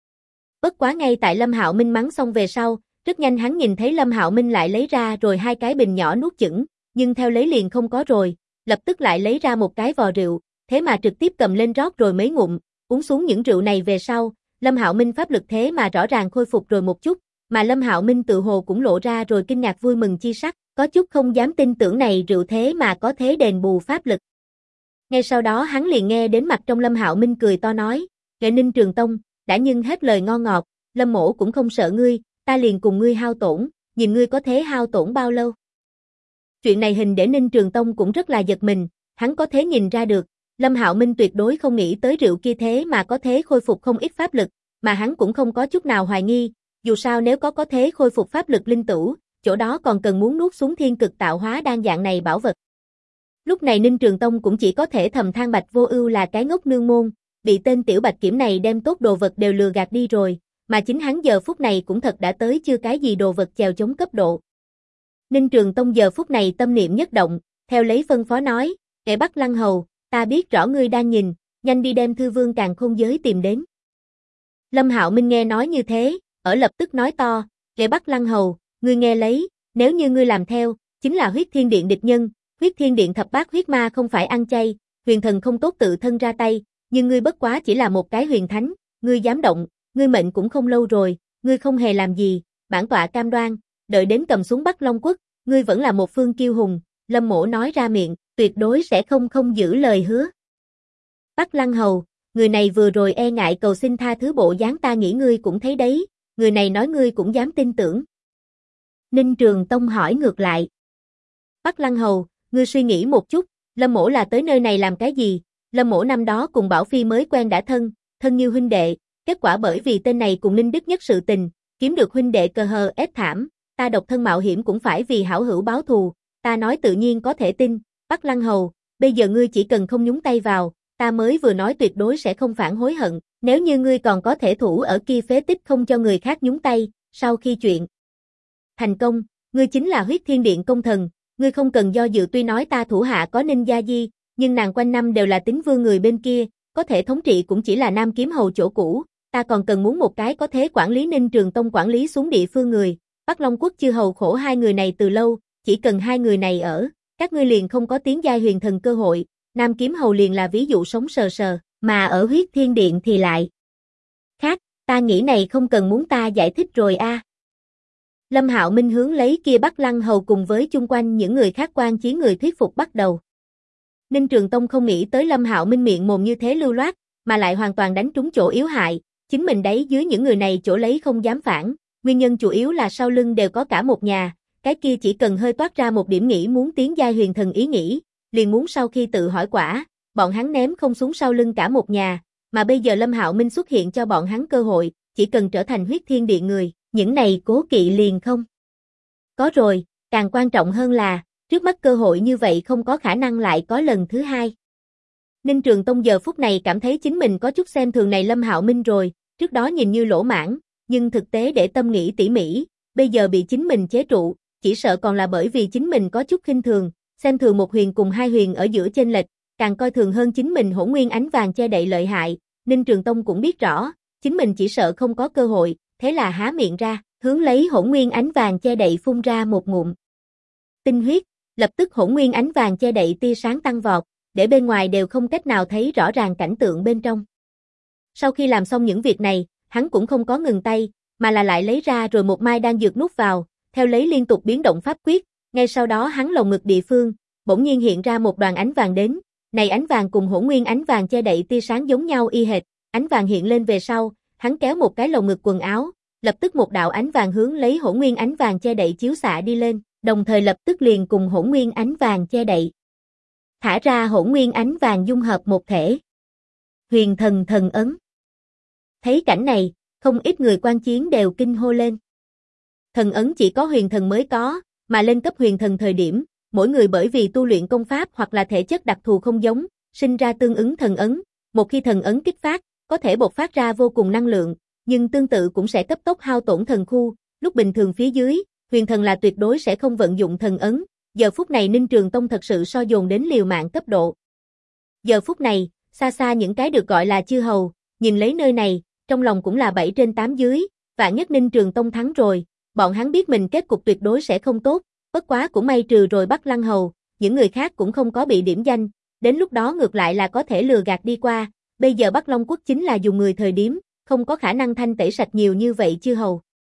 Bất quá ngay tại Lâm Hạo Minh mắng xong về sau, rất nhanh hắn nhìn thấy Lâm Hạo Minh lại lấy ra rồi hai cái bình nhỏ nuốt chửng, nhưng theo lấy liền không có rồi, lập tức lại lấy ra một cái vò rượu, thế mà trực tiếp cầm lên rót rồi mấy ngụm, uống xuống những rượu này về sau, Lâm Hạo Minh pháp lực thế mà rõ ràng khôi phục rồi một chút, mà Lâm Hạo Minh tự hồ cũng lộ ra rồi kinh ngạc vui mừng chi sắc, có chút không dám tin tưởng này rượu thế mà có thế đền bù pháp lực. Ngay sau đó hắn liền nghe đến mặt trong Lâm Hạo Minh cười to nói, "Nghệ Ninh Trường Tông, đã nhưng hết lời ngon ngọt, Lâm mỗ cũng không sợ ngươi, ta liền cùng ngươi hao tổn, nhìn ngươi có thế hao tổn bao lâu." Chuyện này hình để Ninh Trường Tông cũng rất là giật mình, hắn có thể nhìn ra được, Lâm Hạo Minh tuyệt đối không nghĩ tới rượu kia thế mà có thế khôi phục không ít pháp lực, mà hắn cũng không có chút nào hoài nghi, dù sao nếu có thế khôi phục pháp lực linh tửu, chỗ đó còn cần muốn nuốt xuống thiên cực tạo hóa đan dạng này bảo vật. Lúc này Ninh Trường Tông cũng chỉ có thể thầm than Bạch Vô Ưu là cái ngốc nương môn, bị tên tiểu Bạch Kiểm này đem tốt đồ vật đều lừa gạt đi rồi, mà chính hắn giờ phút này cũng thật đã tới chưa cái gì đồ vật chèo chống cấp độ. Ninh Trường Tông giờ phút này tâm niệm nhất động, theo lấy phân phó nói, kẻ Bắc Lăng Hầu, ta biết rõ ngươi đang nhìn, nhanh đi đem Thư Vương Càn Khôn Giới tìm đến. Lâm Hạo Minh nghe nói như thế, ở lập tức nói to, kẻ Bắc Lăng Hầu, ngươi nghe lấy, nếu như ngươi làm theo, chính là Huyết Thiên Điện địch nhân, Huyết Thiên Điện thập bát huyết ma không phải ăn chay, huyền thần không tốt tự thân ra tay, nhưng ngươi bất quá chỉ là một cái huyền thánh, ngươi dám động, ngươi mệnh cũng không lâu rồi, ngươi không hề làm gì, bản tọa cam đoan, đợi đến cầm xuống Bắc Long Quốc, ngươi vẫn là một phương kiêu hùng, Lâm Mỗ nói ra miệng, tuyệt đối sẽ không giữ lời hứa. Bắc Lăng Hầu, người này vừa rồi e ngại cầu xin tha thứ bộ dáng ta nghĩ ngươi cũng thấy đấy, người này nói ngươi cũng dám tin tưởng. Ninh Trường Tông hỏi ngược lại. Bắc Lăng Hầu, ngươi suy nghĩ một chút, Lâm Mỗ là tới nơi này làm cái gì? Lâm Mỗ năm đó cùng Bảo Phi mới quen đã thân như huynh đệ, kết quả bởi vì tên này cùng Ninh Đức Nhất sự tình, kiếm được huynh đệ cờ hờ ép thảm, ta độc thân mạo hiểm cũng phải vì hảo hữu báo thù, ta nói tự nhiên có thể tin, Bắc Lăng Hầu, bây giờ ngươi chỉ cần không nhúng tay vào, ta mới vừa nói tuyệt đối sẽ không phản hối hận, nếu như ngươi còn có thể thủ ở kia phế tích không cho người khác nhúng tay, sau khi chuyện thành công, ngươi chính là Huyết Thiên Điện công thần, ngươi không cần do dự tuy nói ta thủ hạ có Ninh Gia Di, nhưng nàng quanh năm đều là Tín Vương người bên kia, có thể thống trị cũng chỉ là Nam Kiếm Hầu chỗ cũ, ta còn cần muốn một cái có thế quản lý Ninh Trường Tông quản lý xuống địa phương người, Bắc Long Quốc chư hầu khổ hai người này từ lâu, chỉ cần hai người này ở, các ngươi liền không có tiến giai huyền thần cơ hội, Nam Kiếm Hầu liền là ví dụ sống sờ sờ, mà ở Huyết Thiên Điện thì lại khác, ta nghĩ này không cần muốn ta giải thích rồi a. Lâm Hạo Minh hướng lấy kia Bắc Lăng Hầu cùng với chung quanh những người khác quan chí người thuyết phục bắt đầu. Ninh Trường Tông không nghĩ tới Lâm Hạo Minh miệng mồm như thế lưu loát, mà lại hoàn toàn đánh trúng chỗ yếu hại, chính mình đấy dưới những người này chỗ lấy không dám phản, nguyên nhân chủ yếu là sau lưng đều có cả một nhà, cái kia chỉ cần hơi toát ra một điểm nghĩ muốn tiến giai huyền thần ý nghĩ, liền muốn sau khi tự hỏi quả, bọn hắn ném không xuống sau lưng cả một nhà, mà bây giờ Lâm Hạo Minh xuất hiện cho bọn hắn cơ hội, chỉ cần trở thành Huyết Thiên Điện người, những này cố kỵ liền không có rồi, càng quan trọng hơn là, trước mắt cơ hội như vậy không có khả năng lại có lần thứ hai. Ninh Trường Tông giờ phút này cảm thấy chính mình có chút xem thường này Lâm Hạo Minh rồi, trước đó nhìn như lỗ mãng, nhưng thực tế để tâm nghĩ tỉ mỉ, bây giờ bị chính mình chế trụ, chỉ sợ còn là bởi vì chính mình có chút khinh thường, xem thường một huyền cùng hai huyền ở giữa chênh lệch, càng coi thường hơn chính mình Hỗn Nguyên Ánh Vàng che đậy lợi hại, Ninh Trường Tông cũng biết rõ, chính mình chỉ sợ không có cơ hội, thế là há miệng ra, hướng lấy Hỗn Nguyên Ánh Vàng che đậy phun ra một ngụm tinh huyết, lập tức Hỗn Nguyên Ánh Vàng che đậy tia sáng tăng vọt, để bên ngoài đều không cách nào thấy rõ ràng cảnh tượng bên trong. Sau khi làm xong những việc này, hắn cũng không có ngừng tay, mà là lại lấy ra rồi một mai đan dược nuốt vào, theo lấy liên tục biến động pháp quyết, ngay sau đó hắn lồng ngực địa phương, bỗng nhiên hiện ra một đoàn ánh vàng đến, này ánh vàng cùng Hỗn Nguyên Ánh Vàng che đậy tia sáng giống nhau y hệt, ánh vàng hiện lên về sau, hắn kéo một cái lồng ngực quần áo, lập tức một đạo ánh vàng hướng lấy Hỗn Nguyên Ánh Vàng che đậy chiếu xạ đi lên, đồng thời lập tức liền cùng Hỗn Nguyên Ánh Vàng che đậy thả ra Hỗn Nguyên Ánh Vàng dung hợp một thể. Huyền thần thần ấn. Thấy cảnh này, không ít người quan chiến đều kinh hô lên. Thần ấn chỉ có huyền thần mới có, mà lên cấp huyền thần thời điểm, mỗi người bởi vì tu luyện công pháp hoặc là thể chất đặc thù không giống, sinh ra tương ứng thần ấn, một khi thần ấn kích phát, có thể bộc phát ra vô cùng năng lượng, nhưng tương tự cũng sẽ cấp tốc hao tổn thần khu, lúc bình thường phía dưới, huyền thần là tuyệt đối sẽ không vận dụng thần ấn, giờ phút này Ninh Trường Tông thật sự so dồn đến liều mạng cấp độ. Giờ phút này, xa xa những cái được gọi là chư hầu, nhìn lấy nơi này, trong lòng cũng là 7 trên 8 dưới, vạn nhất Ninh Trường Tông thắng rồi, bọn hắn biết mình kết cục tuyệt đối sẽ không tốt, bất quá cũng may trừ rồi Bắc Lăng Hầu, những người khác cũng không có bị điểm danh, đến lúc đó ngược lại là có thể lừa gạt đi qua, bây giờ Bắc Long Quốc chính là dùng người thời điểm, không có khả năng thanh tẩy sạch nhiều như vậy chư hầu.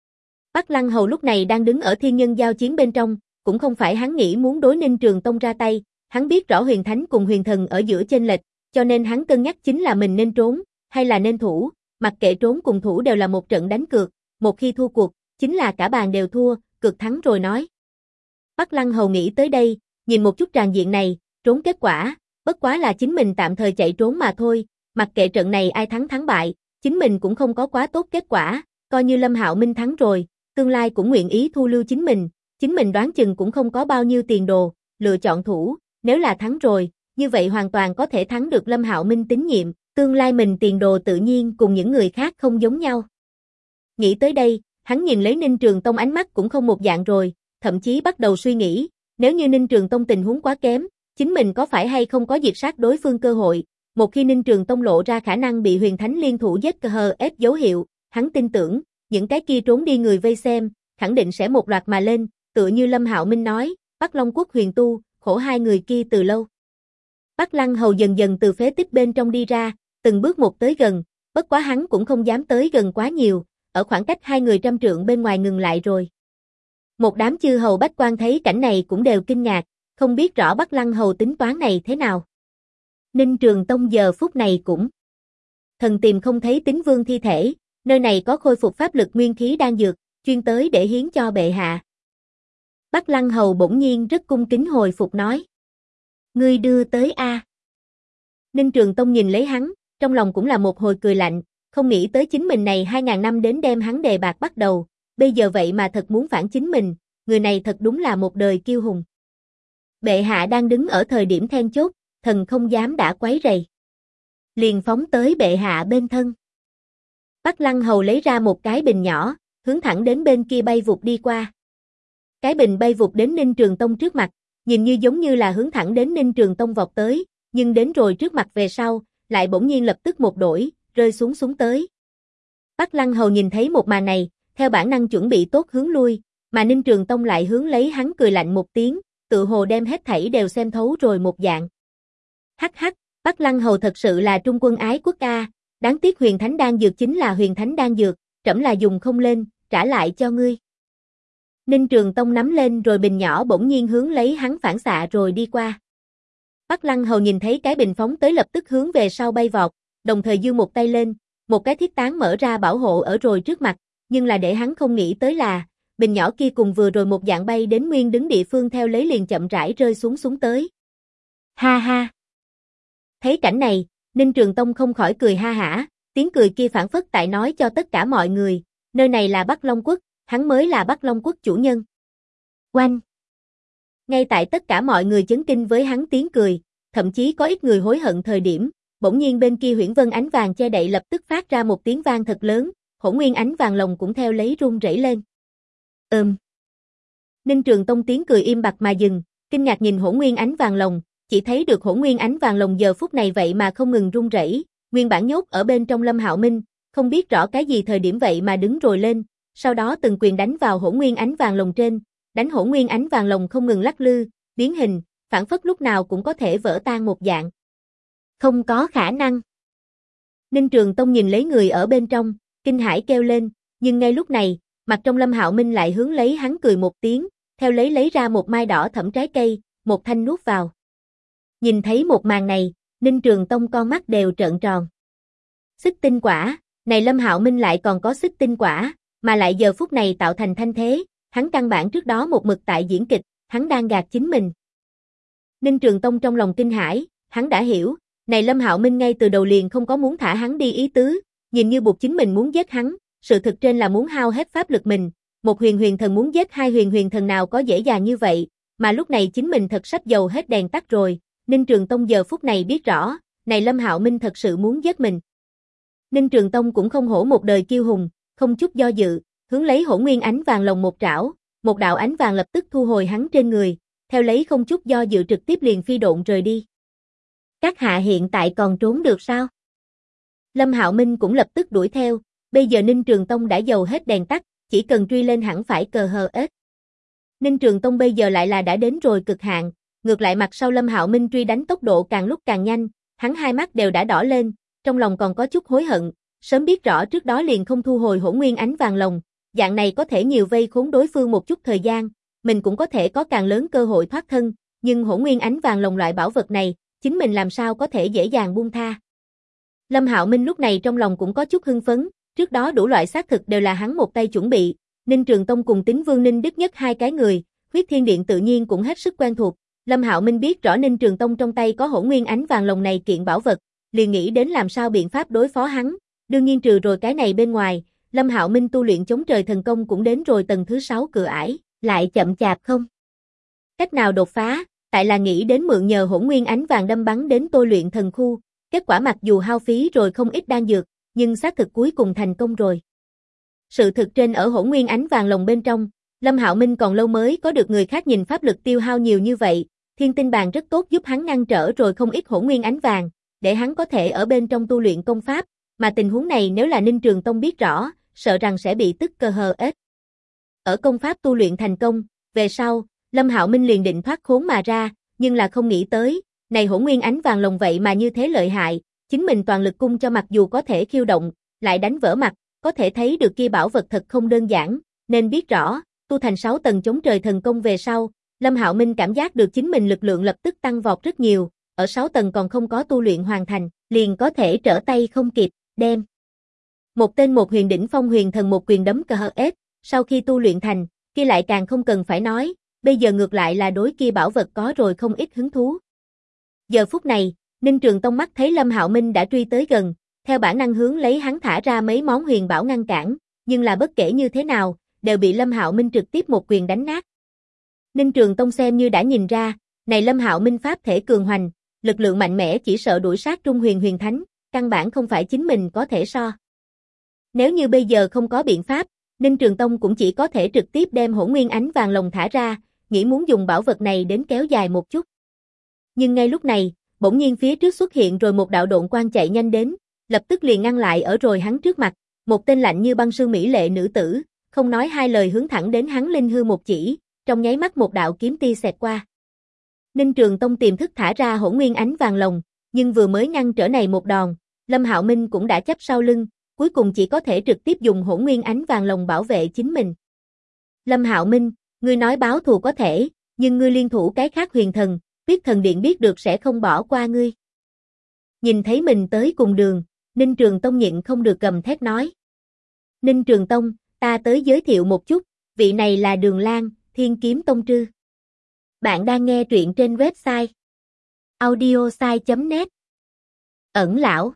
Bắc Lăng Hầu lúc này đang đứng ở thiên nhân giao chiến bên trong, cũng không phải hắn nghĩ muốn đối Ninh Trường Tông ra tay, hắn biết rõ huyền thánh cùng huyền thần ở giữa chênh lệch, cho nên hắn cân nhắc chính là mình nên trốn, hay là nên thủ, mặc kệ trốn cùng thủ đều là một trận đánh cược, một khi thua cuộc, chính là cả bàn đều thua, cược thắng rồi nói. Bắc Lăng Hầu nghĩ tới đây, nhìn một chút tràng diện này, trốn kết quả, bất quá là chính mình tạm thời chạy trốn mà thôi, mặc kệ trận này ai thắng thắng bại, chính mình cũng không có quá tốt kết quả, coi như Lâm Hạo Minh thắng rồi, tương lai cũng nguyện ý thu lưu chính mình đoán chừng cũng không có bao nhiêu tiền đồ, lựa chọn thủ, nếu là thắng rồi, như vậy hoàn toàn có thể thắng được Lâm Hạo Minh tín nhiệm, tương lai mình tiền đồ tự nhiên cùng những người khác không giống nhau. Nghĩ tới đây, hắn nhìn lấy Ninh Trường Tông ánh mắt cũng không một dạng rồi, thậm chí bắt đầu suy nghĩ, nếu như Ninh Trường Tông tình huống quá kém, chính mình có phải hay không có diệt sát đối phương cơ hội, một khi Ninh Trường Tông lộ ra khả năng bị Huyền Thánh liên thủ giết ép dấu hiệu, hắn tin tưởng, những cái kia trốn đi người vây xem, khẳng định sẽ một loạt mà lên, tựa như Lâm Hạo Minh nói, Bắc Long Quốc Huyền Tu, khổ hai người kia từ lâu. Bắc Lăng Hầu dần dần từ phế tích bên trong đi ra, từng bước một tới gần, bất quá hắn cũng không dám tới gần quá nhiều, ở khoảng cách hai người trăm trượng bên ngoài ngừng lại rồi. Một đám chư hầu bách quan thấy cảnh này cũng đều kinh ngạc, không biết rõ Bắc Lăng Hầu tính toán này thế nào. Ninh Trường Tông giờ phút này cũng thần tìm không thấy Tín Vương thi thể, nơi này có khôi phục pháp lực nguyên khí đang dược, chuyên tới để hiến cho bệ hạ. Bắc Lăng Hầu bỗng nhiên rất cung kính hồi phục nói. Ngươi đưa tới a. Ninh Trường Tông nhìn lấy hắn, trong lòng cũng là một hồi cười lạnh, không nghĩ tới chính mình này 2000 năm đến đem hắn đề bạt bắt đầu, bây giờ vậy mà thật muốn phản chính mình, người này thật đúng là một đời kiêu hùng. Bệ hạ đang đứng ở thời điểm then chốt, thần không dám đã quấy rầy. Liền phóng tới bệ hạ bên thân. Bắc Lăng Hầu lấy ra một cái bình nhỏ, hướng thẳng đến bên kia bay vụt đi qua. Cái bình bay vụt đến Ninh Trường Tông trước mặt, nhìn như giống như là hướng thẳng đến Ninh Trường Tông vọt tới, nhưng đến rồi trước mặt về sau, lại bỗng nhiên lập tức một đổi, rơi xuống tới. Bắc Lăng Hầu nhìn thấy một màn này, theo bản năng chuẩn bị tốt hướng lui, mà Ninh Trường Tông lại hướng lấy hắn cười lạnh một tiếng, tự hồ đem hết thảy đều xem thấu rồi một dạng. Hắc hắc, Bắc Lăng Hầu thật sự là trung quân ái quốc a, đáng tiếc Huyền Thánh đan dược chính là Huyền Thánh đan dược, trẫm là dùng không lên, trả lại cho ngươi. Ninh Trường Tông nắm lên rồi bình nhỏ bỗng nhiên hướng lấy hắn phản xạ rồi đi qua. Bắc Lăng Hầu nhìn thấy cái bình phóng tới lập tức hướng về sau bay vọt, đồng thời giơ một tay lên, một cái thiết tán mở ra bảo hộ ở rồi trước mặt, nhưng là để hắn không nghĩ tới là, bình nhỏ kia cùng vừa rồi một dạng bay đến nguyên đứng địa phương theo lấy liền chậm rãi rơi xuống tới. Ha ha! Thấy cảnh này, Ninh Trường Tông không khỏi cười ha hả, tiếng cười kia phảng phất tại nói cho tất cả mọi người, nơi này là Bắc Long Quốc, hắn mới là Bắc Long Quốc chủ nhân. Oanh! Ngay tại tất cả mọi người chấn kinh với hắn tiếng cười, thậm chí có ít người hối hận thời điểm, bỗng nhiên bên kia huyễn vân ánh vàng che đậy lập tức phát ra một tiếng vang thật lớn, Hỗn Nguyên ánh vàng lồng cũng theo lấy rung rẩy lên. Ninh Trường Tông tiếng cười im bặt mà dừng, kinh ngạc nhìn Hỗn Nguyên ánh vàng lồng, chỉ thấy được Hỗn Nguyên ánh vàng lồng giờ phút này vậy mà không ngừng rung rẩy, nguyên bản nhốt ở bên trong Lâm Hạo Minh, không biết rõ cái gì thời điểm vậy mà đứng rồi lên, sau đó từng quyền đánh vào Hỗn Nguyên ánh vàng lồng trên, đánh Hỗn Nguyên ánh vàng lồng không ngừng lắc lư, biến hình, phảng phất lúc nào cũng có thể vỡ tan một dạng. Không có khả năng. Ninh Trường Tông nhìn lấy người ở bên trong, kinh hãi kêu lên, nhưng ngay lúc này, mặt trong Lâm Hạo Minh lại hướng lấy hắn cười một tiếng, theo lấy ra một mai đỏ thẫm trái cây, một thanh nuốt vào. Nhìn thấy một màn này, Ninh Trường Tông con mắt đều trợn tròn. Xích tinh quả, này Lâm Hạo Minh lại còn có xích tinh quả, mà lại giờ phút này tạo thành thanh thế, hắn căn bản trước đó một mực tại diễn kịch, hắn đang gạt chính mình. Ninh Trường Tông trong lòng kinh hãi, hắn đã hiểu, này Lâm Hạo Minh ngay từ đầu liền không có muốn thả hắn đi ý tứ, nhìn như buộc chính mình muốn giết hắn, sự thực trên là muốn hao hết pháp lực mình, một huyền thần muốn giết hai huyền thần nào có dễ dàng như vậy, mà lúc này chính mình thật sắp dầu hết đèn tắt rồi, Ninh Trường Tông giờ phút này biết rõ, này Lâm Hạo Minh thật sự muốn giết mình. Ninh Trường Tông cũng không hổ một đời kiêu hùng, không chút do dự, hướng lấy Hỗn Nguyên ánh vàng lồng một trảo, một đạo ánh vàng lập tức thu hồi hắn trên người, theo lấy không chút do dự trực tiếp liền phi độn rời đi. Các hạ hiện tại còn trốn được sao? Lâm Hạo Minh cũng lập tức đuổi theo, bây giờ Ninh Trường Tông đã dầu hết đèn tắt, chỉ cần truy lên hẳn phải cờ hờ ết. Ninh Trường Tông bây giờ lại là đã đến rồi cực hạn, ngược lại mặt sau Lâm Hạo Minh truy đánh tốc độ càng lúc càng nhanh, hắn hai mắt đều đã đỏ lên, trong lòng còn có chút hối hận, sớm biết rõ trước đó liền không thu hồi Hỗn Nguyên ánh vàng lồng, dạng này có thể nhiều vây khốn đối phương một chút thời gian, mình cũng có thể có càng lớn cơ hội thoát thân, nhưng Hỗn Nguyên ánh vàng lồng loại bảo vật này, chính mình làm sao có thể dễ dàng buông tha. Lâm Hạo Minh lúc này trong lòng cũng có chút hưng phấn, trước đó đủ loại xác thực đều là hắn một tay chuẩn bị, Ninh Trường Tông cùng Tín Vương Ninh Đức Nhất hai cái người, Huyết Thiên Điện tự nhiên cũng hết sức quen thuộc. Lâm Hạo Minh biết rõ Ninh Trường Tông trong tay có Hỗn Nguyên ánh vàng lồng này kiện bảo vật, liền nghĩ đến làm sao biện pháp đối phó hắn, đương nhiên trừ rồi cái này bên ngoài, Lâm Hạo Minh tu luyện chống trời thần công cũng đến rồi tầng thứ 6 cửa ải, lại chậm chạp không cách nào đột phá, tại là nghĩ đến mượn nhờ Hỗn Nguyên ánh vàng đâm bắn đến tôi luyện thần khu, kết quả mặc dù hao phí rồi không ít đan dược, nhưng xác thực cuối cùng thành công rồi. Sự thực trên ở Hỗn Nguyên Ánh Vàng Lồng bên trong, Lâm Hạo Minh còn lâu mới có được người khác nhìn pháp lực tiêu hao nhiều như vậy, Thiên Tinh Bàn rất tốt giúp hắn ngăn trở rồi không ít Hỗn Nguyên Ánh Vàng, để hắn có thể ở bên trong tu luyện công pháp, mà tình huống này nếu là Ninh Trường Tông biết rõ, sợ rằng sẽ bị tức cơ hờ ết. Ở công pháp tu luyện thành công, về sau, Lâm Hạo Minh liền định thoát khốn mà ra, nhưng là không nghĩ tới, này Hỗn Nguyên Ánh Vàng Lồng vậy mà như thế lợi hại, chính mình toàn lực cung cho mặc dù có thể khiêu động, lại đánh vỡ mặt, có thể thấy được kia bảo vật thật không đơn giản, nên biết rõ, tu thành 6 tầng chống trời thần công về sau, Lâm Hạo Minh cảm giác được chính mình lực lượng lập tức tăng vọt rất nhiều, ở 6 tầng còn không có tu luyện hoàn thành, liền có thể trở tay không kịp, đem một tên một huyền đỉnh phong huyền thần một quyền đấm KHS, sau khi tu luyện thành, kia lại càng không cần phải nói, bây giờ ngược lại là đối kia bảo vật có rồi không ít hứng thú. Giờ phút này, Ninh Trường Tông mắt thấy Lâm Hạo Minh đã truy tới gần, theo bản năng hướng lấy hắn thả ra mấy món huyền bảo ngăn cản, nhưng là bất kể như thế nào, đều bị Lâm Hạo Minh trực tiếp một quyền đánh nát. Ninh Trường Tông xem như đã nhìn ra, này Lâm Hạo Minh pháp thể cường hoành, lực lượng mạnh mẽ chỉ sợ đuổi sát Trung Huyền Huyền Thánh, căn bản không phải chính mình có thể so. Nếu như bây giờ không có biện pháp, Ninh Trường Tông cũng chỉ có thể trực tiếp đem Hỗn Nguyên Ánh Vàng Lồng thả ra, nghĩ muốn dùng bảo vật này đến kéo dài một chút. Nhưng ngay lúc này, bỗng nhiên phía trước xuất hiện rồi một đạo độn quang chạy nhanh đến, lập tức liền ngăn lại ở rồi hắn trước mặt, một tên lạnh như băng sương mỹ lệ nữ tử, không nói hai lời hướng thẳng đến hắn linh hư một chỉ, trong nháy mắt một đạo kiếm tia xẹt qua. Ninh Trường Tông tiềm thức thả ra Hỗn Nguyên Ánh Vàng Lồng, nhưng vừa mới ngăn trở này một đòn, Lâm Hạo Minh cũng đã chấp sau lưng, cuối cùng chỉ có thể trực tiếp dùng Hỗn Nguyên Ánh Vàng Lồng bảo vệ chính mình. Lâm Hạo Minh, ngươi nói báo thù có thể, nhưng ngươi liên thủ cái khác huyền thần, Huyết Thần Điện biết được sẽ không bỏ qua ngươi. Nhìn thấy mình tới cùng đường, Ninh Trường Tông nhịn không được gầm thét nói. Ninh Trường Tông, ta tới giới thiệu một chút, vị này là Đường Lan, Thiên Kiếm Tông Trư. Bạn đang nghe truyện trên website audiosai.net. Ẩn lão.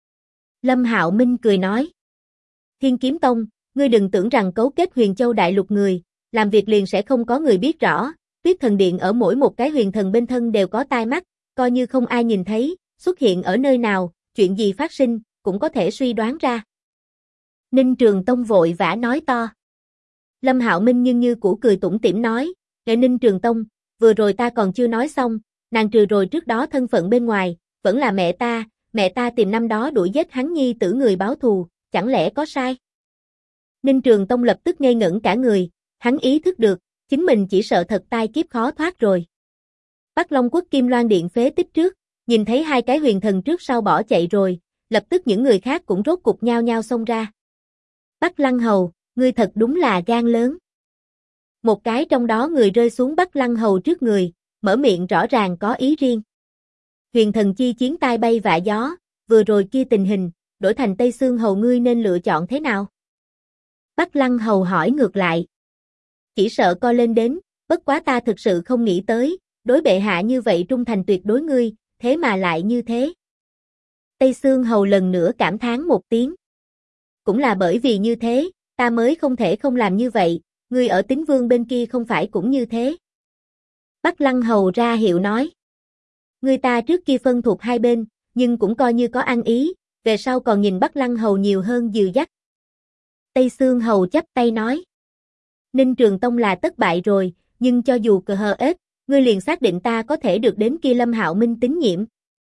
Lâm Hạo Minh cười nói. Thiên Kiếm Tông, ngươi đừng tưởng rằng cấu kết Huyền Châu Đại Lục người, làm việc liền sẽ không có người biết rõ, Huyết Thần Điện ở mỗi một cái huyền thần bên thân đều có tai mắt, coi như không ai nhìn thấy, xuất hiện ở nơi nào, chuyện gì phát sinh, cũng có thể suy đoán ra. Ninh Trường Tông vội vã nói to. Lâm Hạo Minh nhưng như cũ cười tủm tỉm nói, "Để Ninh Trường Tông, vừa rồi ta còn chưa nói xong, nàng trừ rồi trước đó thân phận bên ngoài, vẫn là mẹ ta tìm năm đó đuổi giết hắn nhi tử người báo thù, chẳng lẽ có sai?" Ninh Trường Tông lập tức ngây ngẩn cả người, hắn ý thức được, chính mình chỉ sợ thật tai kiếp khó thoát rồi. Bắc Long Quốc Kim Loan Điện phế tích trước, nhìn thấy hai cái huyền thần trước sau bỏ chạy rồi, lập tức những người khác cũng rốt cục nhao nhao xông ra. Bắc Lăng Hầu, ngươi thật đúng là gan lớn. Một cái trong đó người rơi xuống Bắc Lăng Hầu trước người, mở miệng rõ ràng có ý riêng. Huyền thần chi chiến tai bay vạ gió, vừa rồi kia tình hình, đổi thành Tây Xương Hầu ngươi nên lựa chọn thế nào? Bắc Lăng Hầu hỏi ngược lại. Chỉ sợ co lên đến, bất quá ta thực sự không nghĩ tới, đối bệ hạ như vậy trung thành tuyệt đối ngươi, thế mà lại như thế. Tây Xương Hầu lần nữa cảm thán một tiếng. Cũng là bởi vì như thế, ta mới không thể không làm như vậy, ngươi ở Tín Vương bên kia không phải cũng như thế. Bắc Lăng Hầu ra hiệu nói. Người ta trước kia phân thuộc hai bên, nhưng cũng coi như có ăn ý, về sau còn nhìn Bắc Lăng Hầu nhiều hơn dìu dắt. Tây Xương Hầu chắp tay nói. Ninh Trường Tông là thất bại rồi, nhưng cho dù cờ hờ ết, ngươi liền xác định ta có thể được đến kia Lâm Hạo Minh tín nhiệm.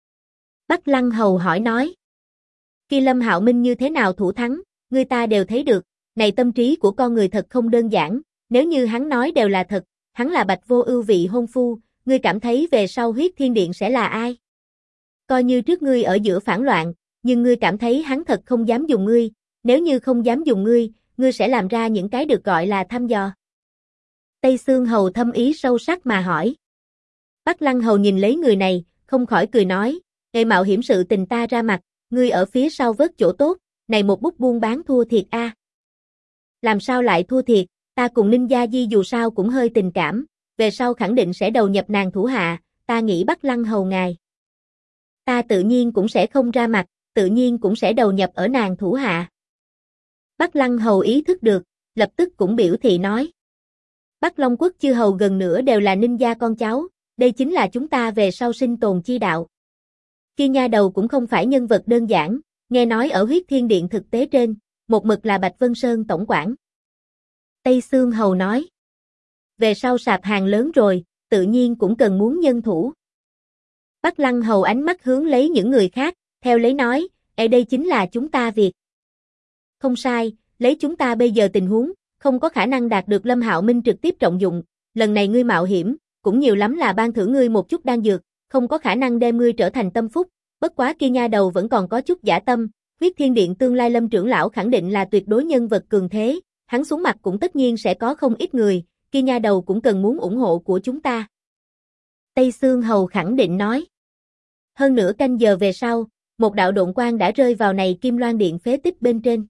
Bắc Lăng Hầu hỏi nói. Kia Lâm Hạo Minh như thế nào thủ thắng, người ta đều thấy được, này tâm trí của con người thật không đơn giản, nếu như hắn nói đều là thật, hắn là Bạch Vô Ưu vị hôn phu, ngươi cảm thấy về sau Huyết Thiên Điện sẽ là ai? Coi như trước ngươi ở giữa phản loạn, nhưng ngươi cảm thấy hắn thật không dám dùng ngươi, nếu như không dám dùng ngươi, ngươi sẽ làm ra những cái được gọi là thăm dò. Tây Xương Hầu thâm ý sâu sắc mà hỏi. Bắc Lăng Hầu nhìn lấy người này, không khỏi cười nói, "Để mạo hiểm sự tình ta ra mặt, ngươi ở phía sau vớt chỗ tốt, này một bút buôn bán thua thiệt a." Làm sao lại thua thiệt, ta cùng Ninh Gia Di dù sao cũng hơi tình cảm, về sau khẳng định sẽ đầu nhập nàng thủ hạ, ta nghĩ Bắc Lăng Hầu ngài. Ta tự nhiên cũng sẽ không ra mặt, tự nhiên cũng sẽ đầu nhập ở nàng thủ hạ. Bắc Lăng Hầu ý thức được, lập tức cũng biểu thị nói. Bắc Long Quốc chư hầu gần nửa đều là Ninh gia con cháu, đây chính là chúng ta về sau sinh tồn chi đạo. Kia nha đầu cũng không phải nhân vật đơn giản, nghe nói ở Huyết Thiên Điện thực tế trên, một mực là Bạch Vân Sơn tổng quản. Tây Xương Hầu nói. Về sau sạp hàng lớn rồi, tự nhiên cũng cần muốn nhân thủ. Bắc Lăng Hầu ánh mắt hướng lấy những người khác, theo lấy nói, đây chính là chúng ta việc. Không sai, lấy chúng ta bây giờ tình huống, không có khả năng đạt được Lâm Hạo Minh trực tiếp trọng dụng, lần này ngươi mạo hiểm, cũng nhiều lắm là ban thưởng ngươi một chút đan dược, không có khả năng đem ngươi trở thành tâm phúc, bất quá kia nha đầu vẫn còn có chút giả tâm, Huyết Thiên Điện tương lai Lâm trưởng lão khẳng định là tuyệt đối nhân vật cường thế, hắn xuống mặt cũng tất nhiên sẽ có không ít người, kia nha đầu cũng cần muốn ủng hộ của chúng ta. Tây Xương Hầu khẳng định nói. Hơn nửa canh giờ về sau, một đạo độn quang đã rơi vào này Kim Loan Điện phế tích bên trên.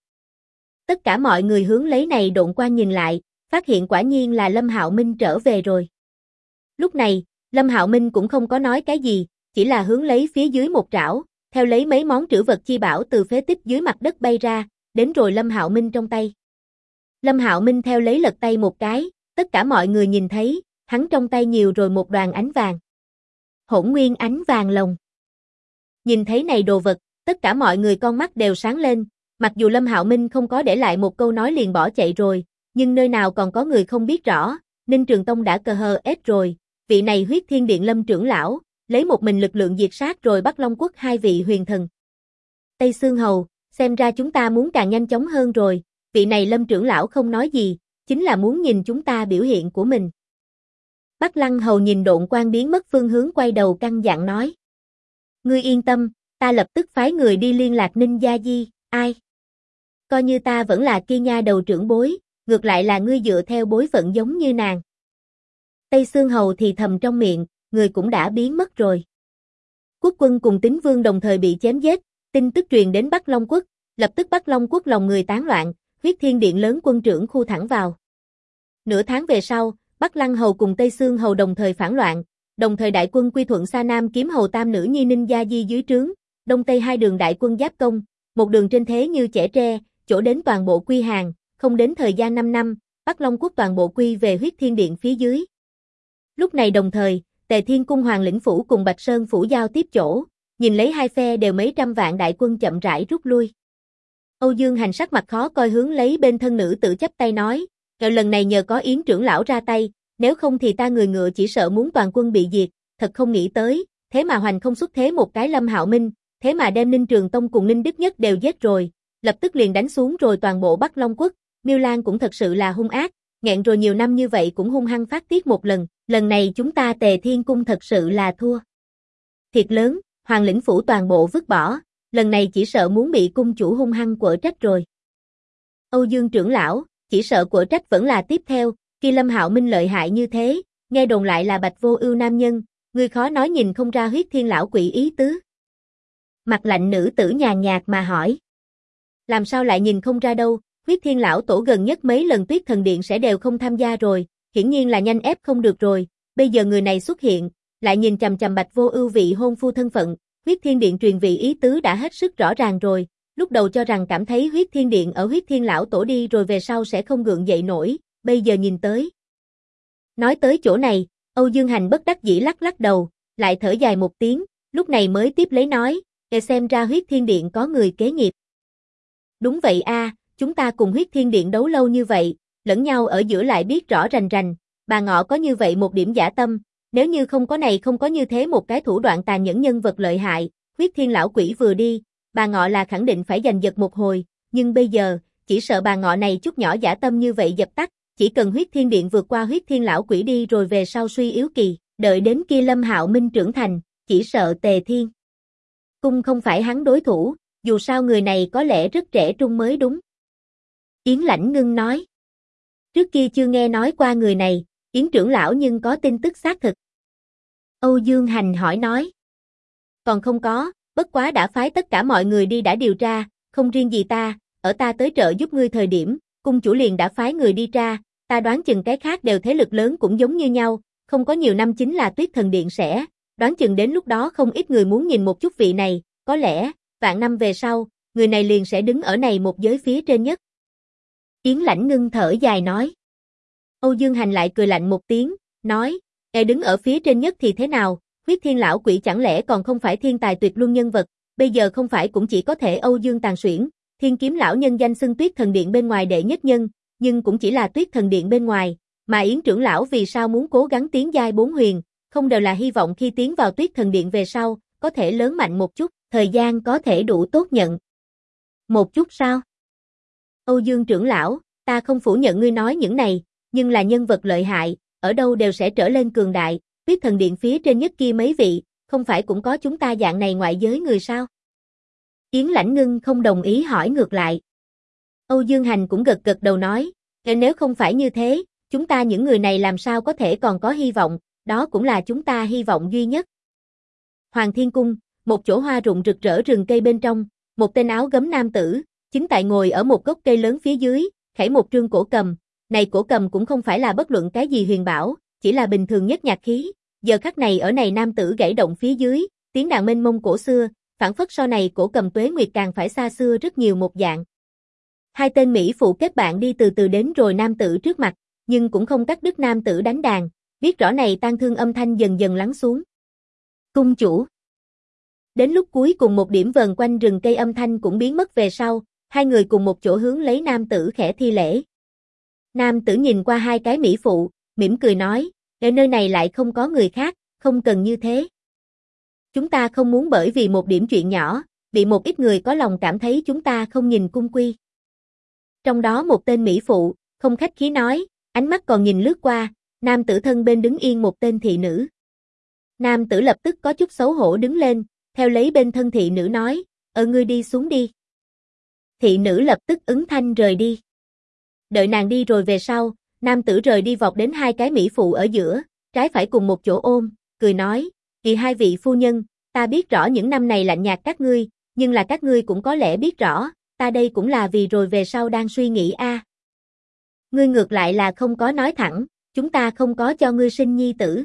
Tất cả mọi người hướng lấy này độn quang nhìn lại, phát hiện quả nhiên là Lâm Hạo Minh trở về rồi. Lúc này, Lâm Hạo Minh cũng không có nói cái gì, chỉ là hướng lấy phía dưới một trảo, theo lấy mấy món trữ vật chi bảo từ phế tích dưới mặt đất bay ra, đến rồi Lâm Hạo Minh trong tay. Lâm Hạo Minh theo lấy lật tay một cái, tất cả mọi người nhìn thấy, hắn trong tay nhiều rồi một đoàn ánh vàng. Hỗn nguyên ánh vàng lồng. Nhìn thấy này đồ vật, tất cả mọi người con mắt đều sáng lên, mặc dù Lâm Hạo Minh không có để lại một câu nói liền bỏ chạy rồi, nhưng nơi nào còn có người không biết rõ, Ninh Trường Tông đã cờ hờ ết rồi, vị này Huyết Thiên Điện Lâm trưởng lão, lấy một mình lực lượng diệt sát rồi bắt Long Quốc hai vị huyền thần. Tây Xương Hầu, xem ra chúng ta muốn càng nhanh chóng hơn rồi, vị này Lâm trưởng lão không nói gì, chính là muốn nhìn chúng ta biểu hiện của mình. Bắc Lăng Hầu nhìn độn quang biến mất phương hướng quay đầu căn dặn nói. Ngươi yên tâm, ta lập tức phái người đi liên lạc Ninh Gia Di, ai? Coi như ta vẫn là kia nha đầu trưởng bối, ngược lại là ngươi dựa theo bối phận giống như nàng. Tây Xương Hầu thì thầm trong miệng, người cũng đã biến mất rồi. Quốc quân cùng Tín Vương đồng thời bị chém giết, tin tức truyền đến Bắc Long Quốc, lập tức Bắc Long Quốc lòng người tán loạn, Huyết Thiên Điện lớn quân trưởng khu thẳng vào. Nửa tháng về sau, Bắc Lăng Hầu cùng Tây Xương Hầu đồng thời phản loạn, đồng thời đại quân quy thuận Sa Nam kiếm hầu tam nữ nhi Ninh Gia Di dưới trướng, đông tây hai đường đại quân giáp công, một đường trên thế như chẻ tre, chỗ đến toàn bộ quy hàng, không đến thời gian 5 năm, Bắc Long Quốc toàn bộ quy về Huyết Thiên Điện phía dưới. Lúc này đồng thời, Tề Thiên Cung Hoàng Lĩnh Phủ cùng Bạch Sơn Phủ giao tiếp chỗ, nhìn lấy hai phe đều mấy trăm vạn đại quân chậm rãi rút lui. Âu Dương Hành sắc mặt khó coi hướng lấy bên thân nữ tự chấp tay nói, lần này nhờ có Yến trưởng lão ra tay, nếu không thì ta người ngựa chỉ sợ muốn toàn quân bị diệt, thật không nghĩ tới, thế mà hoành không xuất thế một cái Lâm Hạo Minh, thế mà đem Ninh Trường Tông cùng Ninh Đức Nhất đều giết rồi, lập tức liền đánh xuống rồi toàn bộ Bắc Long Quốc, Miêu Lan cũng thật sự là hung ác, nghẹn rồi nhiều năm như vậy cũng hung hăng phát tiết một lần, lần này chúng ta Tề Thiên Cung thật sự là thua. Thiệt lớn, Hoàng Lĩnh Phủ toàn bộ vứt bỏ, lần này chỉ sợ muốn bị cung chủ hung hăng quở trách rồi. Âu Dương trưởng lão, chỉ sợ quở trách vẫn là tiếp theo, khi Lâm Hạo Minh lợi hại như thế, nghe đồn lại là Bạch Vô Ưu nam nhân, người khó nói nhìn không ra Huyết Thiên lão quỷ ý tứ. Mặt lạnh nữ tử nhàn nhạt mà hỏi. Làm sao lại nhìn không ra đâu, Huyết Thiên lão tổ gần nhất mấy lần Tuyết Thần Điện sẽ đều không tham gia rồi, hiển nhiên là nhanh ép không được rồi, bây giờ người này xuất hiện, lại nhìn chằm chằm Bạch Vô Ưu vị hôn phu thân phận, Huyết Thiên Điện truyền vị ý tứ đã hết sức rõ ràng rồi, lúc đầu cho rằng cảm thấy Huyết Thiên Điện ở Huyết Thiên lão tổ đi rồi về sau sẽ không gượng dậy nổi, bây giờ nhìn tới. Nói tới chỗ này, Âu Dương Hành bất đắc dĩ lắc lắc đầu, lại thở dài một tiếng, lúc này mới tiếp lấy nói, xem ra Huyết Thiên Điện có người kế nghiệp. Đúng vậy a, chúng ta cùng Huyết Thiên Điện đấu lâu như vậy, lẫn nhau ở giữa lại biết rõ rành rành, bà Ngọ có như vậy một điểm dã tâm, nếu như không có này không có như thế một cái thủ đoạn tàn nhẫn nhân vật lợi hại, Huyết Thiên lão quỷ vừa đi, bà Ngọ là khẳng định phải giành giật một hồi, nhưng bây giờ, chỉ sợ bà Ngọ này chút nhỏ dã tâm như vậy dập tắt, chỉ cần Huyết Thiên Điện vượt qua Huyết Thiên lão quỷ đi rồi về sau suy yếu kỳ, đợi đến kia Lâm Hạo Minh trưởng thành, chỉ sợ Tề Thiên Cung không phải hắn đối thủ, dù sao người này có lẽ rất trẻ trung mới đúng. Yến Lãnh Ngưng nói. Trước kia chưa nghe nói qua người này, Yến trưởng lão nhưng có tin tức xác thực. Âu Dương Hành hỏi nói. Còn không có, bất quá đã phái tất cả mọi người đi đã điều tra, không riêng gì ta, ở ta tới trợ giúp ngươi thời điểm, cung chủ liền đã phái người đi tra, ta đoán chừng cái khác đều thế lực lớn cũng giống như nhau, không có nhiều năm chính là Tuyết Thần Điện sẽ, đoán chừng đến lúc đó không ít người muốn nhìn một chút vị này, có lẽ, vạn năm về sau, người này liền sẽ đứng ở này một giới phía trên nhất. Yến Lãnh Ngưng thở dài nói. Âu Dương Hành lại cười lạnh một tiếng, nói, đứng ở phía trên nhất thì thế nào, Huyết Thiên lão quỷ chẳng lẽ còn không phải thiên tài tuyệt luân nhân vật, bây giờ không phải cũng chỉ có thể Âu Dương Tàn Xuyển, Thiên Kiếm lão nhân danh xưng Tuyết Thần Điện bên ngoài đệ nhất nhân, nhưng cũng chỉ là Tuyết Thần Điện bên ngoài, mà Yến trưởng lão vì sao muốn cố gắng tiến giai 4 huyền, không đều là hy vọng khi tiến vào Tuyết Thần Điện về sau, có thể lớn mạnh một chút, thời gian có thể đủ tốt nhận. Một chút sao? Âu Dương trưởng lão, ta không phủ nhận ngươi nói những này, nhưng là nhân vật lợi hại, ở đâu đều sẽ trở lên cường đại, Tuyết Thần Điện phía trên nhất kia mấy vị, không phải cũng có chúng ta dạng này ngoại giới người sao? Yến Lãnh Ngưng không đồng ý hỏi ngược lại. Âu Dương Hành cũng gật gật đầu nói, nếu không phải như thế, chúng ta những người này làm sao có thể còn có hy vọng, đó cũng là chúng ta hy vọng duy nhất. Hoàng Thiên Cung, một chỗ hoa rụng rực rỡ rừng cây bên trong, một tên áo gấm nam tử, chính tại ngồi ở một gốc cây lớn phía dưới, khẩy một trương cổ cầm, này cổ cầm cũng không phải là bất luận cái gì huyền bảo, chỉ là bình thường nhất nhạc khí, giờ khắc này ở này nam tử gãy động phía dưới, tiếng đàn mênh mông cổ xưa, phảng phất so này cổ cầm tuế nguyệt càng phải xa xưa rất nhiều một dạng. Hai tên mỹ phụ kết bạn đi từ từ đến rồi nam tử trước mặt, nhưng cũng không cắt đứt nam tử đánh đàn, biết rõ này tang thương âm thanh dần dần lắng xuống. Cung chủ. Đến lúc cuối cùng một điểm vờn quanh rừng cây âm thanh cũng biến mất về sau, hai người cùng một chỗ hướng lấy nam tử khẽ thi lễ. Nam tử nhìn qua hai cái mỹ phụ, mỉm cười nói, ở nơi này lại không có người khác, không cần như thế. Chúng ta không muốn bởi vì một điểm chuyện nhỏ, bị một ít người có lòng cảm thấy chúng ta không nhìn cung quy. Trong đó một tên mỹ phụ, không khách khí nói, ánh mắt còn nhìn lướt qua, nam tử thân bên đứng yên một tên thị nữ. Nam tử lập tức có chút xấu hổ đứng lên, theo lấy bên thân thị nữ nói, ngươi đi xuống đi. Thị nữ lập tức ứng thanh rời đi. Đợi nàng đi rồi về sau, nam tử rời đi vọt đến hai cái mỹ phụ ở giữa, trái phải cùng một chỗ ôm, cười nói, kỳ hai vị phu nhân, ta biết rõ những năm này lạnh nhạt các ngươi, nhưng là các ngươi cũng có lẽ biết rõ, ta đây cũng là vì rồi về sau đang suy nghĩ a. Ngươi ngược lại là không có nói thẳng, chúng ta không có cho ngươi sinh nhi tử.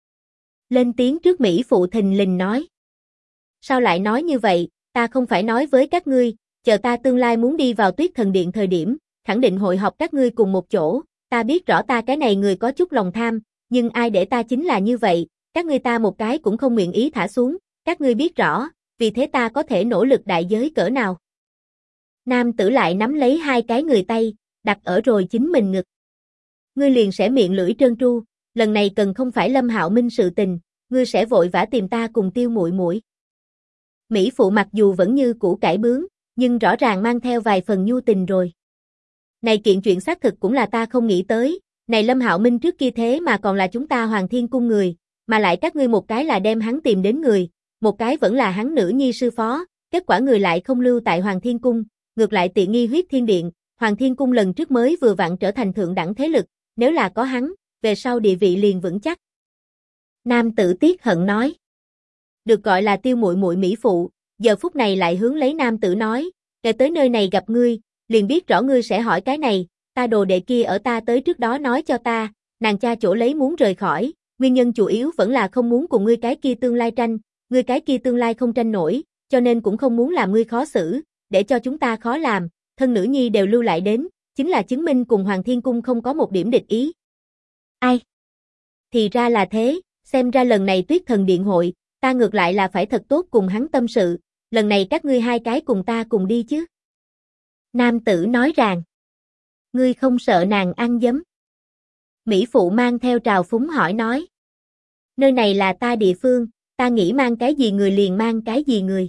Lên tiếng trước mỹ phụ thình lình nói. Sao lại nói như vậy, ta không phải nói với các ngươi, chờ ta tương lai muốn đi vào Tuyết Thần Điện thời điểm, khẳng định hội họp các ngươi cùng một chỗ, ta biết rõ ta cái này người có chút lòng tham, nhưng ai để ta chính là như vậy, các ngươi ta một cái cũng không nguyện ý thả xuống, các ngươi biết rõ, vì thế ta có thể nỗ lực đại giới cỡ nào. Nam tử lại nắm lấy hai cái người tay, đặt ở rồi chính mình ngực. Ngươi liền sẽ miệng lưỡi trơn tru, lần này cần không phải Lâm Hạo Minh sự tình, ngươi sẽ vội vã tìm ta cùng Tiêu muội muội. Mỹ phụ mặc dù vẫn như cũ cải bướng, nhưng rõ ràng mang theo vài phần nhu tình rồi. Này kiện chuyện xác thực cũng là ta không nghĩ tới, này Lâm Hạo Minh trước kia thế mà còn là chúng ta Hoàng Thiên Cung người, mà lại các ngươi một cái là đem hắn tìm đến người, một cái vẫn là hắn nữ nhi sư phó, kết quả người lại không lưu tại Hoàng Thiên Cung, ngược lại tiện nghi Huyết Thiên Điện, Hoàng Thiên Cung lần trước mới vừa vặn trở thành thượng đẳng thế lực, nếu là có hắn, về sau địa vị liền vững chắc. Nam tử tiếc hận nói. Được gọi là Tiêu muội muội mỹ phụ, giờ phút này lại hướng lấy nam tử nói, kể tới nơi này gặp ngươi, liền biết rõ ngươi sẽ hỏi cái này, ta đồ đệ kia ở ta tới trước đó nói cho ta, nàng cha chỗ lấy muốn rời khỏi, nguyên nhân chủ yếu vẫn là không muốn cùng ngươi cái kia tương lai tranh, ngươi cái kia tương lai không tranh nổi, cho nên cũng không muốn làm ngươi khó xử, để cho chúng ta khó làm, thân nữ nhi đều lưu lại đến, chính là chứng minh cùng Hoàng Thiên Cung không có một điểm địch ý. Ai? Thì ra là thế, xem ra lần này Tuyết Thần Điện hội, ta ngược lại là phải thật tốt cùng hắn tâm sự, lần này các ngươi hai cái cùng ta cùng đi chứ. Nam tử nói rằng, ngươi không sợ nàng ăn dấm. Mỹ phụ mang theo trào phúng hỏi nói, nơi này là ta địa phương, ta nghĩ mang cái gì người liền mang cái gì người.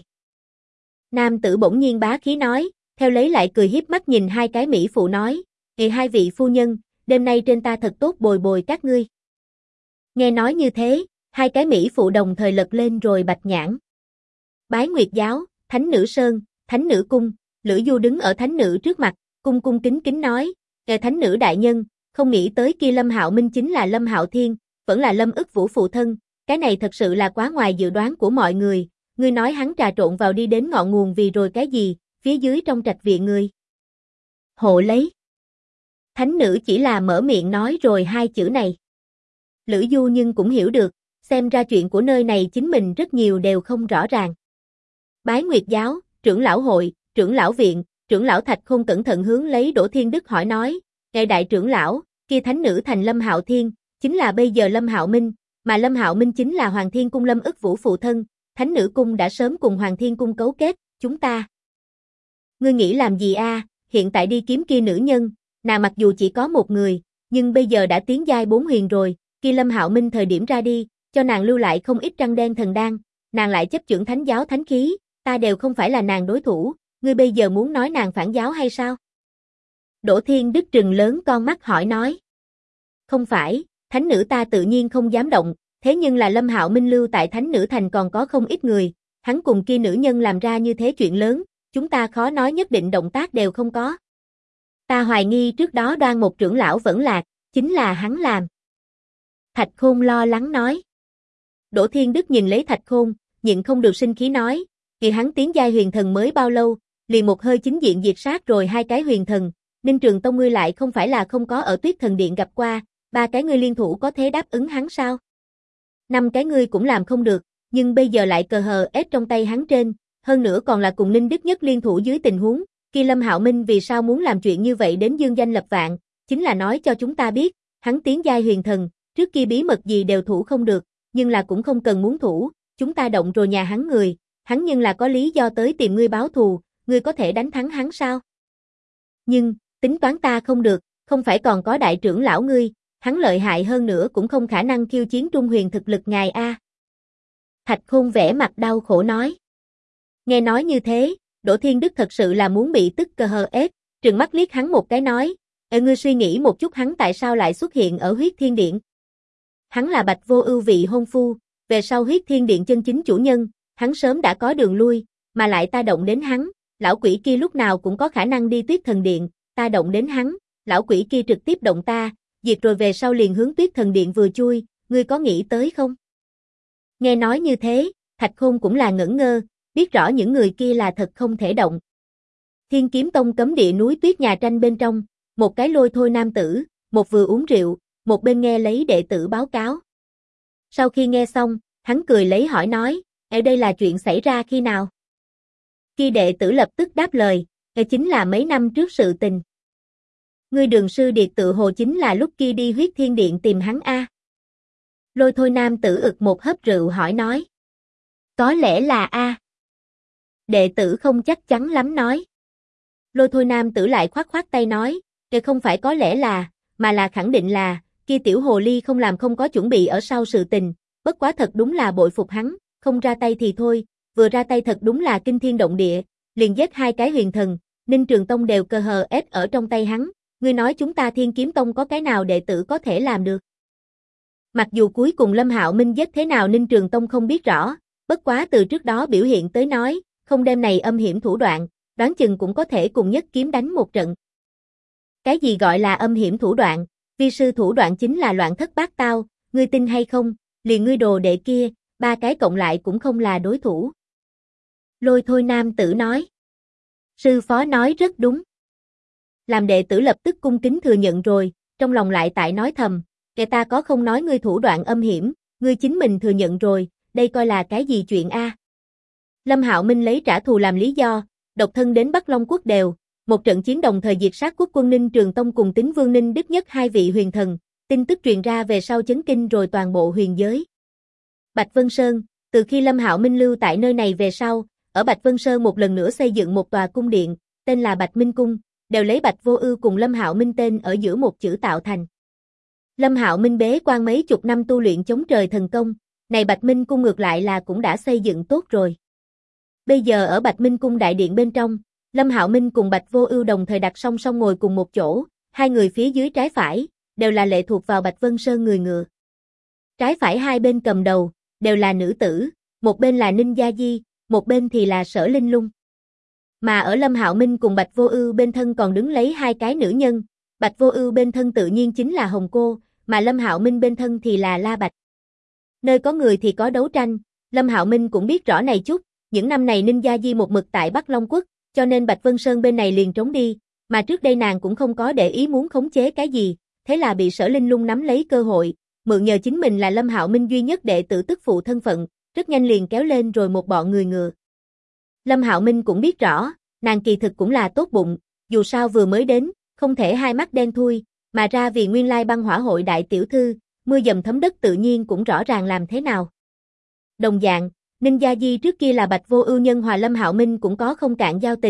Nam tử bỗng nhiên bá khí nói, theo lấy lại cười hiếp mắt nhìn hai cái Mỹ phụ nói, hai vị phu nhân, đêm nay trên ta thật tốt bồi bồi các ngươi. Nghe nói như thế, hai cái Mỹ phụ đồng thời lật lên rồi bạch nhãn. Bái Nguyệt Giáo, Thánh Nữ Sơn, Thánh Nữ Cung, Lữ Du đứng ở Thánh Nữ trước mặt, cung cung kính kính nói, Thánh Nữ đại nhân, không nghĩ tới kia Lâm Hạo Minh chính là Lâm Hạo Thiên, vẫn là Lâm ức vũ phụ thân, cái này thật sự là quá ngoài dự đoán của mọi người, ngươi nói hắn trà trộn vào đi đến ngọn nguồn vì rồi cái gì, phía dưới trong trạch viện người. Hộ lấy. Thánh Nữ chỉ là mở miệng nói rồi hai chữ này. Lữ Du nhưng cũng hiểu được, xem ra chuyện của nơi này chính mình rất nhiều đều không rõ ràng. Bái Nguyệt Giáo, trưởng lão hội, trưởng lão viện, trưởng lão Thạch Khôn cẩn thận hướng lấy Đỗ Thiên Đức hỏi nói, ngài đại trưởng lão, kia thánh nữ thành Lâm Hạo Thiên, chính là bây giờ Lâm Hạo Minh, mà Lâm Hạo Minh chính là Hoàng Thiên Cung Lâm ức vũ phụ thân, Thánh Nữ Cung đã sớm cùng Hoàng Thiên Cung cấu kết, chúng ta Ngươi nghĩ làm gì a? Hiện tại đi kiếm kia nữ nhân, nàng mặc dù chỉ có một người, nhưng bây giờ đã tiến giai 4 huyền rồi, kia Lâm Hạo Minh thời điểm ra đi, cho nàng lưu lại không ít trăng đen thần đan, nàng lại chấp chưởng thánh giáo thánh khí, ta đều không phải là nàng đối thủ, ngươi bây giờ muốn nói nàng phản giáo hay sao? Đỗ Thiên Đức trừng lớn con mắt hỏi nói. Không phải, thánh nữ ta tự nhiên không dám động, thế nhưng là Lâm Hạo Minh lưu tại thánh nữ thành còn có không ít người, hắn cùng kia nữ nhân làm ra như thế chuyện lớn, chúng ta khó nói nhất định động tác đều không có. Ta hoài nghi trước đó Đoan một trưởng lão vẫn lạc, chính là hắn làm. Thạch Khôn lo lắng nói. Đỗ Thiên Đức nhìn lấy Thạch Khôn, nhịn không được sinh khí nói, kỳ hắn tiến giai huyền thần mới bao lâu, liền một hơi chính diện diệt sát rồi 2 cái huyền thần, Ninh Trường Tông ngươi lại không phải là không có ở Tuyết Thần Điện gặp qua, 3 cái ngươi liên thủ có thế đáp ứng hắn sao? 5 cái ngươi cũng làm không được, nhưng bây giờ lại cờ hờ ép trong tay hắn trên, hơn nữa còn là cùng Ninh Đức Nhất liên thủ dưới tình huống, kia Lâm Hạo Minh vì sao muốn làm chuyện như vậy đến dương danh lập vạn, chính là nói cho chúng ta biết, hắn tiến giai huyền thần, trước kia bí mật gì đều thủ không được, nhưng là cũng không cần muốn thủ, chúng ta động rồi nhà hắn người, hắn nhưng là có lý do tới tìm ngươi báo thù, ngươi có thể đánh thắng hắn sao? Nhưng, tính toán ta không được, không phải còn có đại trưởng lão ngươi, hắn lợi hại hơn nữa cũng không khả năng khiêu chiến Trung Huyền thực lực ngài a. Thạch Khôn vẻ mặt đau khổ nói. Nghe nói như thế, Đỗ Thiên Đức thật sự là muốn bị tức cơ hờ ép, trừng mắt liếc hắn một cái nói, ngươi suy nghĩ một chút hắn tại sao lại xuất hiện ở Huyết Thiên Điện. Hắn là Bạch Vô Ưu vị hôn phu, về sau Huyết Thiên Điện chân chính chủ nhân, hắn sớm đã có đường lui, mà lại ta động đến hắn, lão quỷ kia lúc nào cũng có khả năng đi Tuyết Thần Điện, ta động đến hắn, lão quỷ kia trực tiếp động ta, diệt rồi về sau liền hướng Tuyết Thần Điện vừa chui, ngươi có nghĩ tới không? Nghe nói như thế, Thạch Khôn cũng là ngẩn ngơ, biết rõ những người kia là thật không thể động. Thiên Kiếm Tông cấm địa núi tuyết nhà tranh bên trong, một cái lôi thôi nam tử, một vừa uống rượu, một bên nghe lấy đệ tử báo cáo. Sau khi nghe xong, hắn cười lấy hỏi nói, ở đây là chuyện xảy ra khi nào? Khi đệ tử lập tức đáp lời, chính là mấy năm trước sự tình. Ngươi Đường Sư Điệt tự hồ chính là lúc kia đi Huyết Thiên Điện tìm hắn a. Lôi thôi nam tử ực một hớp rượu hỏi nói. Có lẽ là a. Đệ tử không chắc chắn lắm nói. Lôi thôi nam tử lại khoát khoát tay nói, không phải có lẽ là, mà là khẳng định là, kia tiểu hồ ly không làm không có chuẩn bị ở sau sự tình, bất quá thật đúng là bội phục hắn, không ra tay thì thôi, vừa ra tay thật đúng là kinh thiên động địa, liền giết 2 cái huyền thần, Ninh Trường Tông đều cơ hờ ép ở trong tay hắn, ngươi nói chúng ta Thiên Kiếm Tông có cái nào đệ tử có thể làm được. Mặc dù cuối cùng Lâm Hạo Minh giết thế nào Ninh Trường Tông không biết rõ, bất quá từ trước đó biểu hiện tới nói, không đem này âm hiểm thủ đoạn, đoán chừng cũng có thể cùng nhất kiếm đánh một trận. Cái gì gọi là âm hiểm thủ đoạn, vi sư thủ đoạn chính là loạn thất bát tao, ngươi tin hay không, liền ngươi đồ đệ kia, 3 cái cộng lại cũng không là đối thủ. Lôi thôi nam tử nói. Sư phó nói rất đúng. Làm đệ tử lập tức cung kính thừa nhận rồi, trong lòng lại tại nói thầm, kẻ ta có không nói ngươi thủ đoạn âm hiểm, ngươi chính mình thừa nhận rồi, đây coi là cái gì chuyện a? Lâm Hạo Minh lấy trả thù làm lý do, độc thân đến Bắc Long Quốc đều, một trận chiến đồng thời diệt sát quốc quân Ninh Trường Tông cùng Tín Vương Ninh Đức Nhất 2 vị huyền thần, tin tức truyền ra về sau chấn kinh rồi toàn bộ huyền giới. Bạch Vân Sơn, từ khi Lâm Hạo Minh lưu tại nơi này về sau, ở Bạch Vân Sơn một lần nữa xây dựng một tòa cung điện, tên là Bạch Minh Cung, đều lấy Bạch Vô Ưu cùng Lâm Hạo Minh tên ở giữa một chữ tạo thành. Lâm Hạo Minh bế quan mấy chục năm tu luyện chống trời thần công, này Bạch Minh Cung ngược lại là cũng đã xây dựng tốt rồi. Bây giờ ở Bạch Minh Cung đại điện bên trong, Lâm Hạo Minh cùng Bạch Vô Ưu đồng thời đặt song song ngồi cùng một chỗ, 2 người phía dưới trái phải, đều là lệ thuộc vào Bạch Vân Sơn người ngựa. Trái phải hai bên cầm đầu, đều là nữ tử, một bên là Ninh Gia Di, một bên thì là Sở Linh Lung. Mà ở Lâm Hạo Minh cùng Bạch Vô Ưu bên thân còn đứng lấy 2 cái nữ nhân, Bạch Vô Ưu bên thân tự nhiên chính là Hồng Cô, mà Lâm Hạo Minh bên thân thì là La Bạch. Nơi có người thì có đấu tranh, Lâm Hạo Minh cũng biết rõ này chút, những năm này Ninh Gia Di một mực tại Bắc Long Quốc, cho nên Bạch Vân Sơn bên này liền trống đi, mà trước đây nàng cũng không có để ý muốn khống chế cái gì, thế là bị Sở Linh Lung nắm lấy cơ hội, mượn nhờ chính mình là Lâm Hạo Minh duy nhất đệ tử tức phụ thân phận, rất nhanh liền kéo lên rồi một bọn người ngựa. Lâm Hạo Minh cũng biết rõ, nàng kỳ thực cũng là tốt bụng, dù sao vừa mới đến, không thể hai mắt đen thui, mà ra vì nguyên lai băng hỏa hội đại tiểu thư, mưa dầm thấm đất tự nhiên cũng rõ ràng làm thế nào. Đồng dạng, Ninh Gia Di trước kia là Bạch Vô Ưu nhân hòa Lâm Hạo Minh cũng có không cạn giao tình,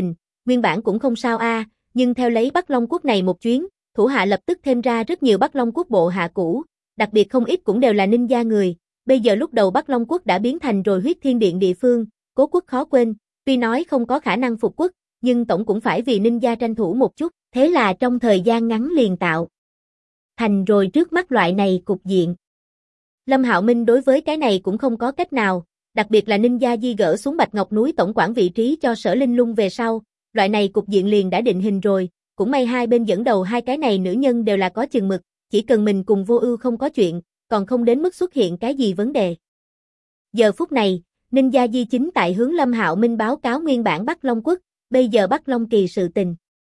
nguyên bản cũng không sao nhưng theo lấy Bắc Long Quốc này một chuyến, thủ hạ lập tức thêm ra rất nhiều Bắc Long Quốc bộ hạ cũ, đặc biệt không ít cũng đều là ninja người, bây giờ lúc đầu Bắc Long Quốc đã biến thành rồi huyết thiên điện địa phương, Cố Quốc khó quên, tuy nói không có khả năng phục quốc, nhưng tổng cũng phải vì ninja tranh thủ một chút, thế là trong thời gian ngắn liền tạo thành rồi trước mắt loại này cục diện. Lâm Hạo Minh đối với cái này cũng không có cách nào, đặc biệt là ninja di gỡ xuống Bạch Ngọc núi tổng quản vị trí cho Sở Linh Lung về sau, loại này cục diện liền đã định hình rồi, cũng may hai bên dẫn đầu hai cái này nữ nhân đều là có chừng mực, chỉ cần mình cùng Vô Ưu không có chuyện, còn không đến mức xuất hiện cái gì vấn đề. Giờ phút này, ninja di chính tại hướng Lâm Hạo Minh báo cáo nguyên bản Bắc Long Quốc, bây giờ Bắc Long Kỳ sự tình.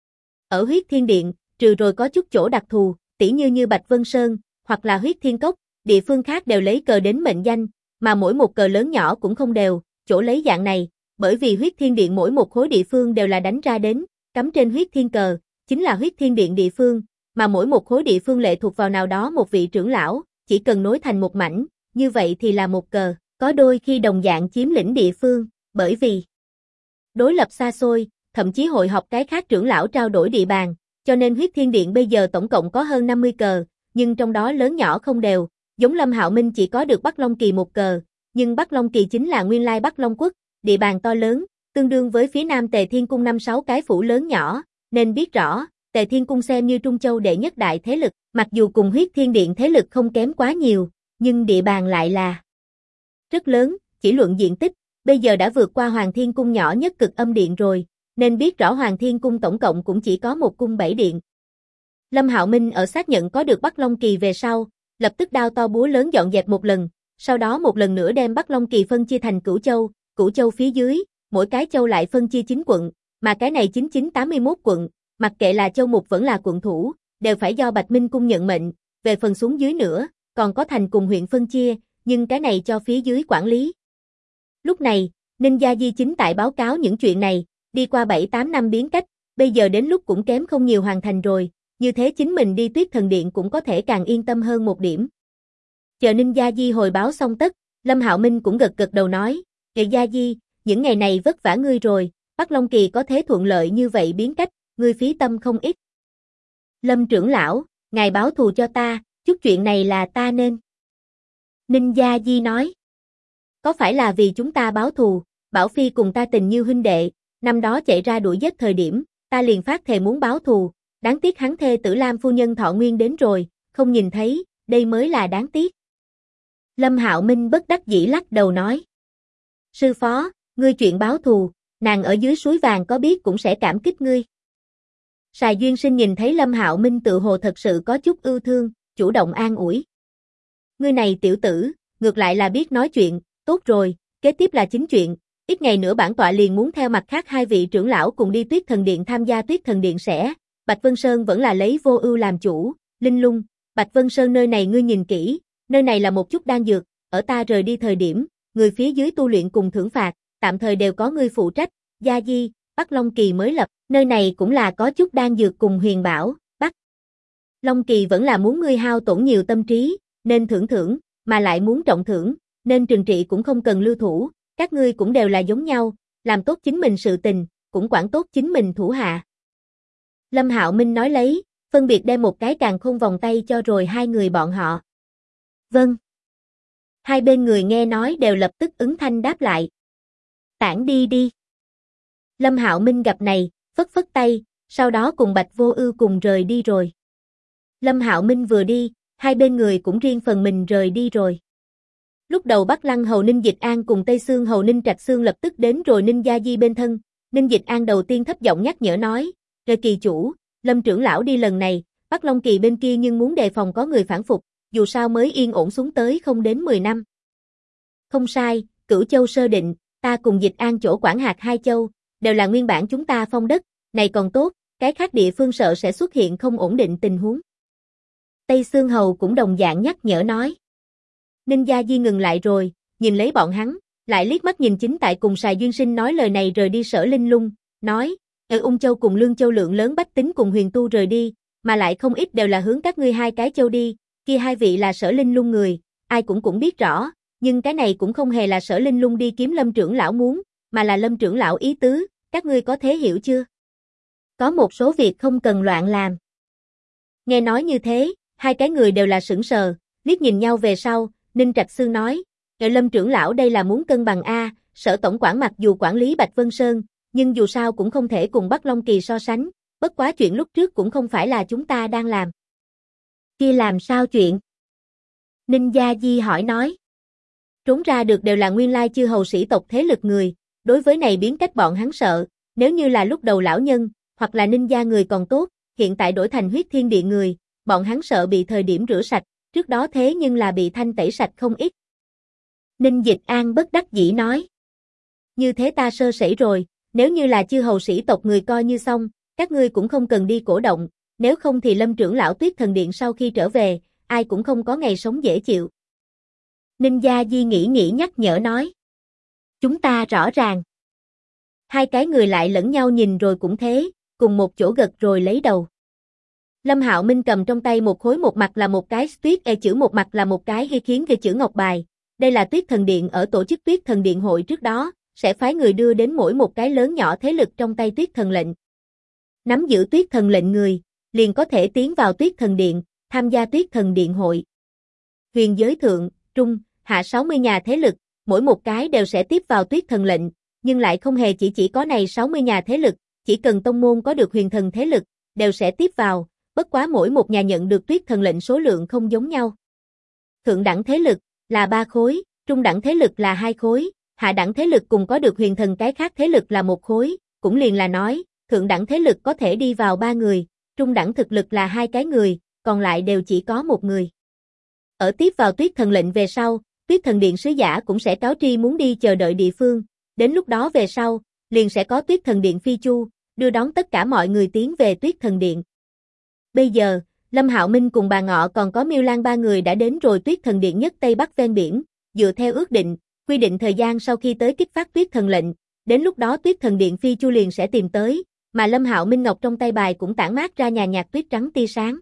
Ở huyết thiên điện, trừ rồi có chút chỗ đặc thù, tỉ như Bạch Vân Sơn, hoặc là huyết thiên cốc, địa phương khác đều lấy cờ đến mệnh danh, mà mỗi một cờ lớn nhỏ cũng không đều, chỗ lấy dạng này, bởi vì huyết thiên điện mỗi một khối địa phương đều là đánh ra đến, cắm trên huyết thiên cờ, chính là huyết thiên điện địa phương, mà mỗi một khối địa phương lệ thuộc vào nào đó một vị trưởng lão, chỉ cần nối thành một mảnh, như vậy thì là một cờ, có đôi khi đồng dạng chiếm lĩnh địa phương, bởi vì đối lập xa xôi, thậm chí hội họp cái khác trưởng lão trao đổi địa bàn, cho nên huyết thiên điện bây giờ tổng cộng có hơn 50 cờ, nhưng trong đó lớn nhỏ không đều, giống Lâm Hạo Minh chỉ có được Bắc Long Kỳ một cờ, nhưng Bắc Long Kỳ chính là nguyên lai Bắc Long Quốc, địa bàn to lớn, tương đương với phía Nam Tề Thiên Cung 5-6 cái phủ lớn nhỏ, nên biết rõ, Tề Thiên Cung xem như Trung Châu đệ nhất đại thế lực, mặc dù cùng huyết thiên điện thế lực không kém quá nhiều, nhưng địa bàn lại là rất lớn, chỉ luận diện tích, bây giờ đã vượt qua Hoàng Thiên Cung nhỏ nhất Cực Âm Điện rồi, nên biết rõ Hoàng Thiên Cung tổng cộng cũng chỉ có một cung 7 điện. Lâm Hạo Minh ở xác nhận có được Bắc Long Kỳ về sau, lập tức đao to búa lớn dọn dẹp một lần, sau đó một lần nữa đem Bắc Long Kỳ phân chia thành Cửu Châu phía dưới, mỗi cái châu lại phân chia 9 quận, mà cái này 9981 quận, mặc kệ là châu mục vẫn là quận thủ, đều phải do Bạch Minh Cung nhận mệnh, về phần xuống dưới nữa, còn có thành cùng huyện phân chia, nhưng cái này cho phía dưới quản lý. Lúc này, ninja di chính tại báo cáo những chuyện này, đi qua 7-8 năm biến cách, bây giờ đến lúc cũng kém không nhiều hoàn thành rồi, như thế chính mình đi Tuyết Thần Điện cũng có thể càng yên tâm hơn một điểm. Chờ ninja di hồi báo xong tất, Lâm Hạo Minh cũng gật gật đầu nói, ninja di, những ngày này vất vả ngươi rồi, Bắc Long Kỳ có thế thuận lợi như vậy biến cách, ngươi phí tâm không ít. Lâm trưởng lão, ngài báo thù cho ta, chút chuyện này là ta nên. Ninja di nói, có phải là vì chúng ta báo thù, Bảo Phi cùng ta tình như huynh đệ, năm đó chạy ra đuổi giết thời điểm, ta liền phát thề muốn báo thù, đáng tiếc hắn thê tử Lam phu nhân thọ nguyên đến rồi, không nhìn thấy, đây mới là đáng tiếc. Lâm Hạo Minh bất đắc dĩ lắc đầu nói, sư phó, ngươi chuyện báo thù, nàng ở dưới suối vàng có biết cũng sẽ cảm kích ngươi. Sài Duyên Sinh nhìn thấy Lâm Hạo Minh tự hồ thật sự có chút ưu thương, chủ động an ủi. Ngươi này tiểu tử, ngược lại là biết nói chuyện, tốt rồi, kế tiếp là chính chuyện, ít ngày nữa bản tọa liền muốn theo mặt khác hai vị trưởng lão cùng đi Tuyết Thần Điện tham gia Tuyết Thần Điện sẽ, Bạch Vân Sơn vẫn là lấy Vô Ưu làm chủ, Linh Lung, Bạch Vân Sơn nơi này ngươi nhìn kỹ, nơi này là một chút đan dược, ở ta rời đi thời điểm, người phía dưới tu luyện cùng thưởng phạt, tạm thời đều có ngươi phụ trách, Gia Di, Bắc Long Kỳ mới lập, nơi này cũng là có chút đan dược cùng huyền bảo, Bắc Long Kỳ vẫn là muốn ngươi hao tổn nhiều tâm trí, nên thưởng, mà lại muốn trọng thưởng, nên trừng trị cũng không cần lưu thủ, các ngươi cũng đều là giống nhau, làm tốt chính mình sự tình, cũng quản tốt chính mình thủ hạ. Lâm Hạo Minh nói lấy, phân biệt đem một cái càn khôn vòng tay cho rồi hai người bọn họ. Vâng. Hai bên người nghe nói đều lập tức ứng thanh đáp lại. Tản đi đi. Lâm Hạo Minh gặp này, phất phất tay, sau đó cùng Bạch Vô Ưu cùng rời đi rồi. Lâm Hạo Minh vừa đi, hai bên người cũng riêng phần mình rời đi rồi. Lúc đầu Bắc Lăng Hầu Ninh Dịch An cùng Tây Xương Hầu Ninh Trạch Xương lập tức đến rồi Ninh Gia Di bên thân. Ninh Dịch An đầu tiên thấp giọng nhắc nhở nói, "Rời kỳ chủ, Lâm trưởng lão đi lần này, Bắc Long Kỳ bên kia nhưng muốn đề phòng có người phản phục, dù sao mới yên ổn xuống tới không đến 10 năm." Không sai, Cửu Châu sơ định, ta cùng Dịch An chỗ quản hạt hai châu, đều là nguyên bản chúng ta phong đất, này còn tốt, cái khác địa phương sợ sẽ xuất hiện không ổn định tình huống. Tây Xương Hầu cũng đồng dạng nhắc nhở nói. Ninh Gia Di ngừng lại rồi, nhìn lấy bọn hắn, lại liếc mắt nhìn chính tại cùng Sài Duyên Sinh nói lời này rời đi Sở Linh Lung, nói, ở Ung Châu cùng Lương Châu lượng lớn bách tính cùng huyền tu rời đi, mà lại không ít đều là hướng các ngươi hai cái châu đi, kia hai vị là Sở Linh Lung người, ai cũng biết rõ, nhưng cái này cũng không hề là Sở Linh Lung đi kiếm Lâm trưởng lão muốn, mà là Lâm trưởng lão ý tứ, các ngươi có thể hiểu chưa? Có một số việc không cần loạn làm. Nghe nói như thế, hai cái người đều là sững sờ, liếc nhìn nhau về sau, Ninh Trạch Xương nói, Lâm trưởng lão đây là muốn cân bằng a, Sở tổng quản mặc dù quản lý Bạch Vân Sơn, nhưng dù sao cũng không thể cùng Bắc Long Kỳ so sánh, bất quá chuyện lúc trước cũng không phải là chúng ta đang làm. Kia làm sao chuyện? Ninh Gia Di hỏi nói. Trốn ra được đều là nguyên lai chư hầu sĩ tộc thế lực người, đối với này biến cách bọn hắn sợ, nếu như là lúc đầu lão nhân, hoặc là Ninh gia người còn tốt, hiện tại đổi thành Huyết Thiên Địa người, bọn hắn sợ bị thời điểm rửa sạch, trước đó thế nhưng là bị thanh tẩy sạch không ít. Ninh Dịch An bất đắc dĩ nói. Như thế ta sơ sẩy rồi, nếu như là chư hầu sĩ tộc người coi như xong, các ngươi cũng không cần đi cổ động, nếu không thì Lâm trưởng lão Tuyết Thần Điện sau khi trở về, ai cũng không có ngày sống dễ chịu. Ninh Gia Di nghĩ nhắc nhở nói. Chúng ta rõ ràng. Hai cái người lại lẫn nhau nhìn rồi cũng thế, cùng một chỗ gật rồi lấy đầu. Lâm Hạo Minh cầm trong tay một khối, một mặt là một cái Tuyết chữ, một mặt là một cái ghi khiến chữ ngọc bài. Đây là Tuyết Thần Điện ở tổ chức Tuyết Thần Điện hội trước đó, sẽ phái người đưa đến mỗi một cái lớn nhỏ thế lực trong tay Tuyết Thần lệnh. Nắm giữ Tuyết Thần lệnh người, liền có thể tiến vào Tuyết Thần Điện, tham gia Tuyết Thần Điện hội. Huyền giới thượng, trung, hạ 60 nhà thế lực, mỗi một cái đều sẽ tiếp vào Tuyết Thần lệnh, nhưng lại không hề chỉ có này 60 nhà thế lực, chỉ cần tông môn có được huyền thần thế lực, đều sẽ tiếp vào, bất quá mỗi một nhà nhận được Tuyết Thần lệnh số lượng không giống nhau. Thượng đẳng thế lực là 3 khối, trung đẳng thế lực là 2 khối, hạ đẳng thế lực cùng có được huyền thần cái khác thế lực là 1 khối, cũng liền là nói, thượng đẳng thế lực có thể đi vào 3 người, trung đẳng thực lực là 2 cái người, còn lại đều chỉ có 1 người. Ở tiếp vào Tuyết Thần lệnh về sau, Tuyết Thần Điện sứ giả cũng sẽ cáo tri muốn đi chờ đợi địa phương, đến lúc đó về sau, liền sẽ có Tuyết Thần Điện phi chu, đưa đón tất cả mọi người tiến về Tuyết Thần Điện. Bây giờ, Lâm Hạo Minh cùng bà Ngọ còn có Miêu Lan 3 người đã đến rồi Tuyết Thần Điện nhất Tây Bắc ven biển, dựa theo ước định, quy định thời gian sau khi tới kích phát Tuyết Thần lệnh, đến lúc đó Tuyết Thần Điện phi chu liền sẽ tìm tới, mà Lâm Hạo Minh ngọc trong tay bài cũng tản mát ra nhà nhạt tuyết trắng tia sáng.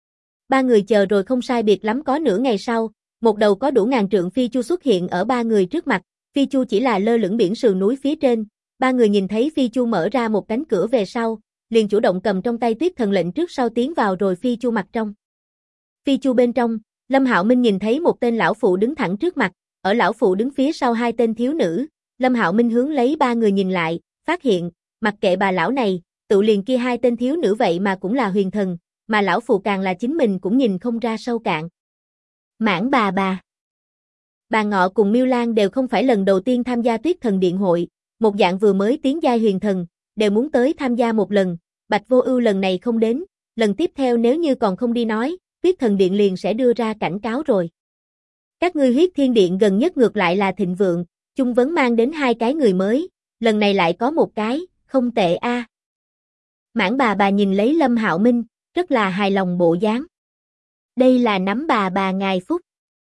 3 người chờ rồi không sai biệt lắm có nửa ngày sau, một đầu có đủ ngàn trượng phi chu xuất hiện ở 3 người trước mặt, phi chu chỉ là lơ lửng biển sườn núi phía trên, 3 người nhìn thấy phi chu mở ra một cánh cửa về sau, liền chủ động cầm trong tay Tuyết Thần lệnh trước sau tiến vào rồi phi chu mặt trong. Phi chu bên trong, Lâm Hạo Minh nhìn thấy một tên lão phụ đứng thẳng trước mặt, ở lão phụ đứng phía sau 2 tên thiếu nữ, Lâm Hạo Minh hướng lấy 3 người nhìn lại, phát hiện, mặc kệ bà lão này, tự liền kia 2 tên thiếu nữ vậy mà cũng là huyền thần, mà lão phụ càng là chính mình cũng nhìn không ra sâu cạn. Mãn bà Ngọ cùng Miêu Lan đều không phải lần đầu tiên tham gia Tuyết Thần Điện hội, một dạng vừa mới tiến giai huyền thần, đều muốn tới tham gia một lần, Bạch Vô Ưu lần này không đến, lần tiếp theo nếu như còn không đi nói, Tuyết Thần Điện liền sẽ đưa ra cảnh cáo rồi. Các ngươi Huyết Thiên Điện gần nhất ngược lại là thịnh vượng, chung vấn mang đến 2 cái người mới, lần này lại có một cái, không tệ a. Mãn bà nhìn lấy Lâm Hạo Minh, rất là hài lòng bộ dáng. Đây là nắm bà ngài phúc.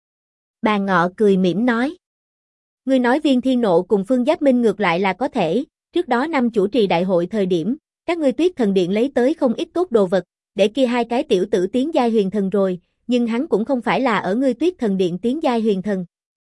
Bà Ngọ cười mỉm nói. Ngươi nói Viên Thiên Nộ cùng Phương Giáp Minh ngược lại là có thể, trước đó năm chủ trì đại hội thời điểm, các ngươi Tuyết Thần Điện lấy tới không ít tốt đồ vật, để kia 2 cái tiểu tử tiến giai huyền thần rồi, nhưng hắn cũng không phải là ở ngươi Tuyết Thần Điện tiến giai huyền thần.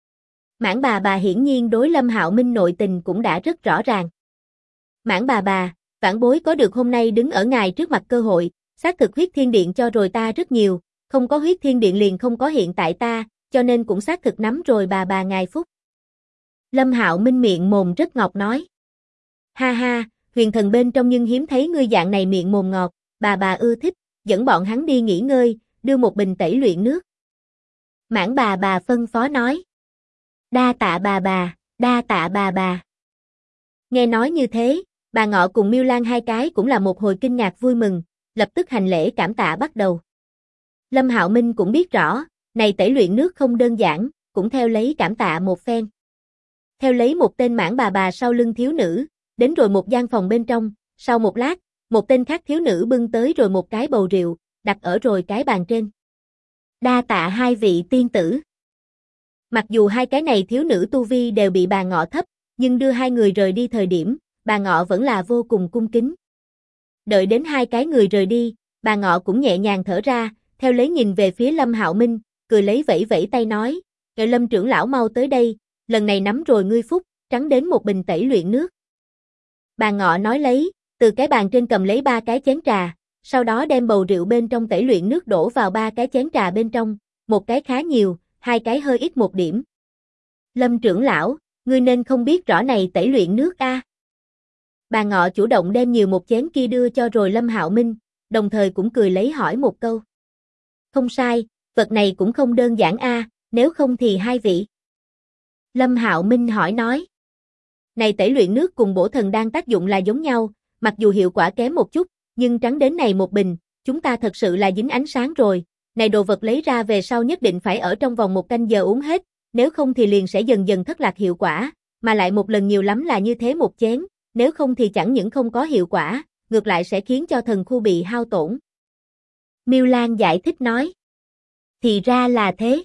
Mãn bà hiển nhiên đối Lâm Hạo Minh nội tình cũng đã rất rõ ràng. Mãn bà, vãn bối có được hôm nay đứng ở ngài trước mặt cơ hội, xác thực Huyết Thiên Điện cho rồi ta rất nhiều, không có Huyết Thiên Điện liền không có hiện tại ta, cho nên cũng xác thực nắm rồi bà ngài phúc. Lâm Hạo Minh miệng mồm rất ngọt nói. Ha ha, huyền thần bên trong nhưng hiếm thấy ngươi dạng này miệng mồm ngọt, bà ưa thích, dẫn bọn hắn đi nghỉ ngơi, đưa một bình tẩy luyện nước. Mãn bà phân phó nói. Đa tạ bà. Nghe nói như thế, bà Ngọ cùng Miêu Lan 2 cái cũng là một hồi kinh ngạc vui mừng, lập tức hành lễ cảm tạ bắt đầu. Lâm Hạo Minh cũng biết rõ, này tẩy luyện nước không đơn giản, cũng theo lấy cảm tạ một phen. Theo lấy một tên mãn bà sau lưng thiếu nữ, đến rồi một gian phòng bên trong, sau một lát, một tên khác thiếu nữ bưng tới rồi một cái bầu rượu, đặt ở rồi cái bàn trên. Đa tạ 2 vị tiên tử. Mặc dù 2 cái này thiếu nữ tu vi đều bị bà Ngọ thấp, nhưng đưa 2 người rời đi thời điểm, bà Ngọ vẫn là vô cùng cung kính. Đợi đến 2 cái người rời đi, bà Ngọ cũng nhẹ nhàng thở ra, theo lấy nhìn về phía Lâm Hạo Minh, cười lấy vẫy tay nói, Lâm trưởng lão mau tới đây, lần này nắm rồi ngươi phúc, trắng đến một bình tẩy luyện nước. Bà Ngọ nói lấy, Từ cái bàn trên cầm lấy 3 cái chén trà, sau đó đem bầu rượu bên trong tẩy luyện nước đổ vào 3 cái chén trà bên trong, một cái khá nhiều, 2 cái hơi ít một điểm. Lâm trưởng lão, ngươi nên không biết rõ này tẩy luyện nước a. Bà Ngọ chủ động đem nhiều một chén kia đưa cho rồi Lâm Hạo Minh, đồng thời cũng cười lấy hỏi một câu. Không sai, vật này cũng không đơn giản a, nếu không thì hai vị. Lâm Hạo Minh hỏi nói. Này tẩy luyện nước cùng bổ thần đan tác dụng là giống nhau, mặc dù hiệu quả kém một chút, nhưng trắng đến này một bình, chúng ta thật sự là dính ánh sáng rồi. Này đồ vật lấy ra về sau nhất định phải ở trong vòng 1 canh giờ uống hết, nếu không thì liền sẽ dần dần thất lạc hiệu quả, mà lại một lần nhiều lắm là như thế một chén, nếu không thì chẳng những không có hiệu quả, ngược lại sẽ khiến cho thần khu bị hao tổn. Miêu Lan giải thích nói. Thì ra là thế.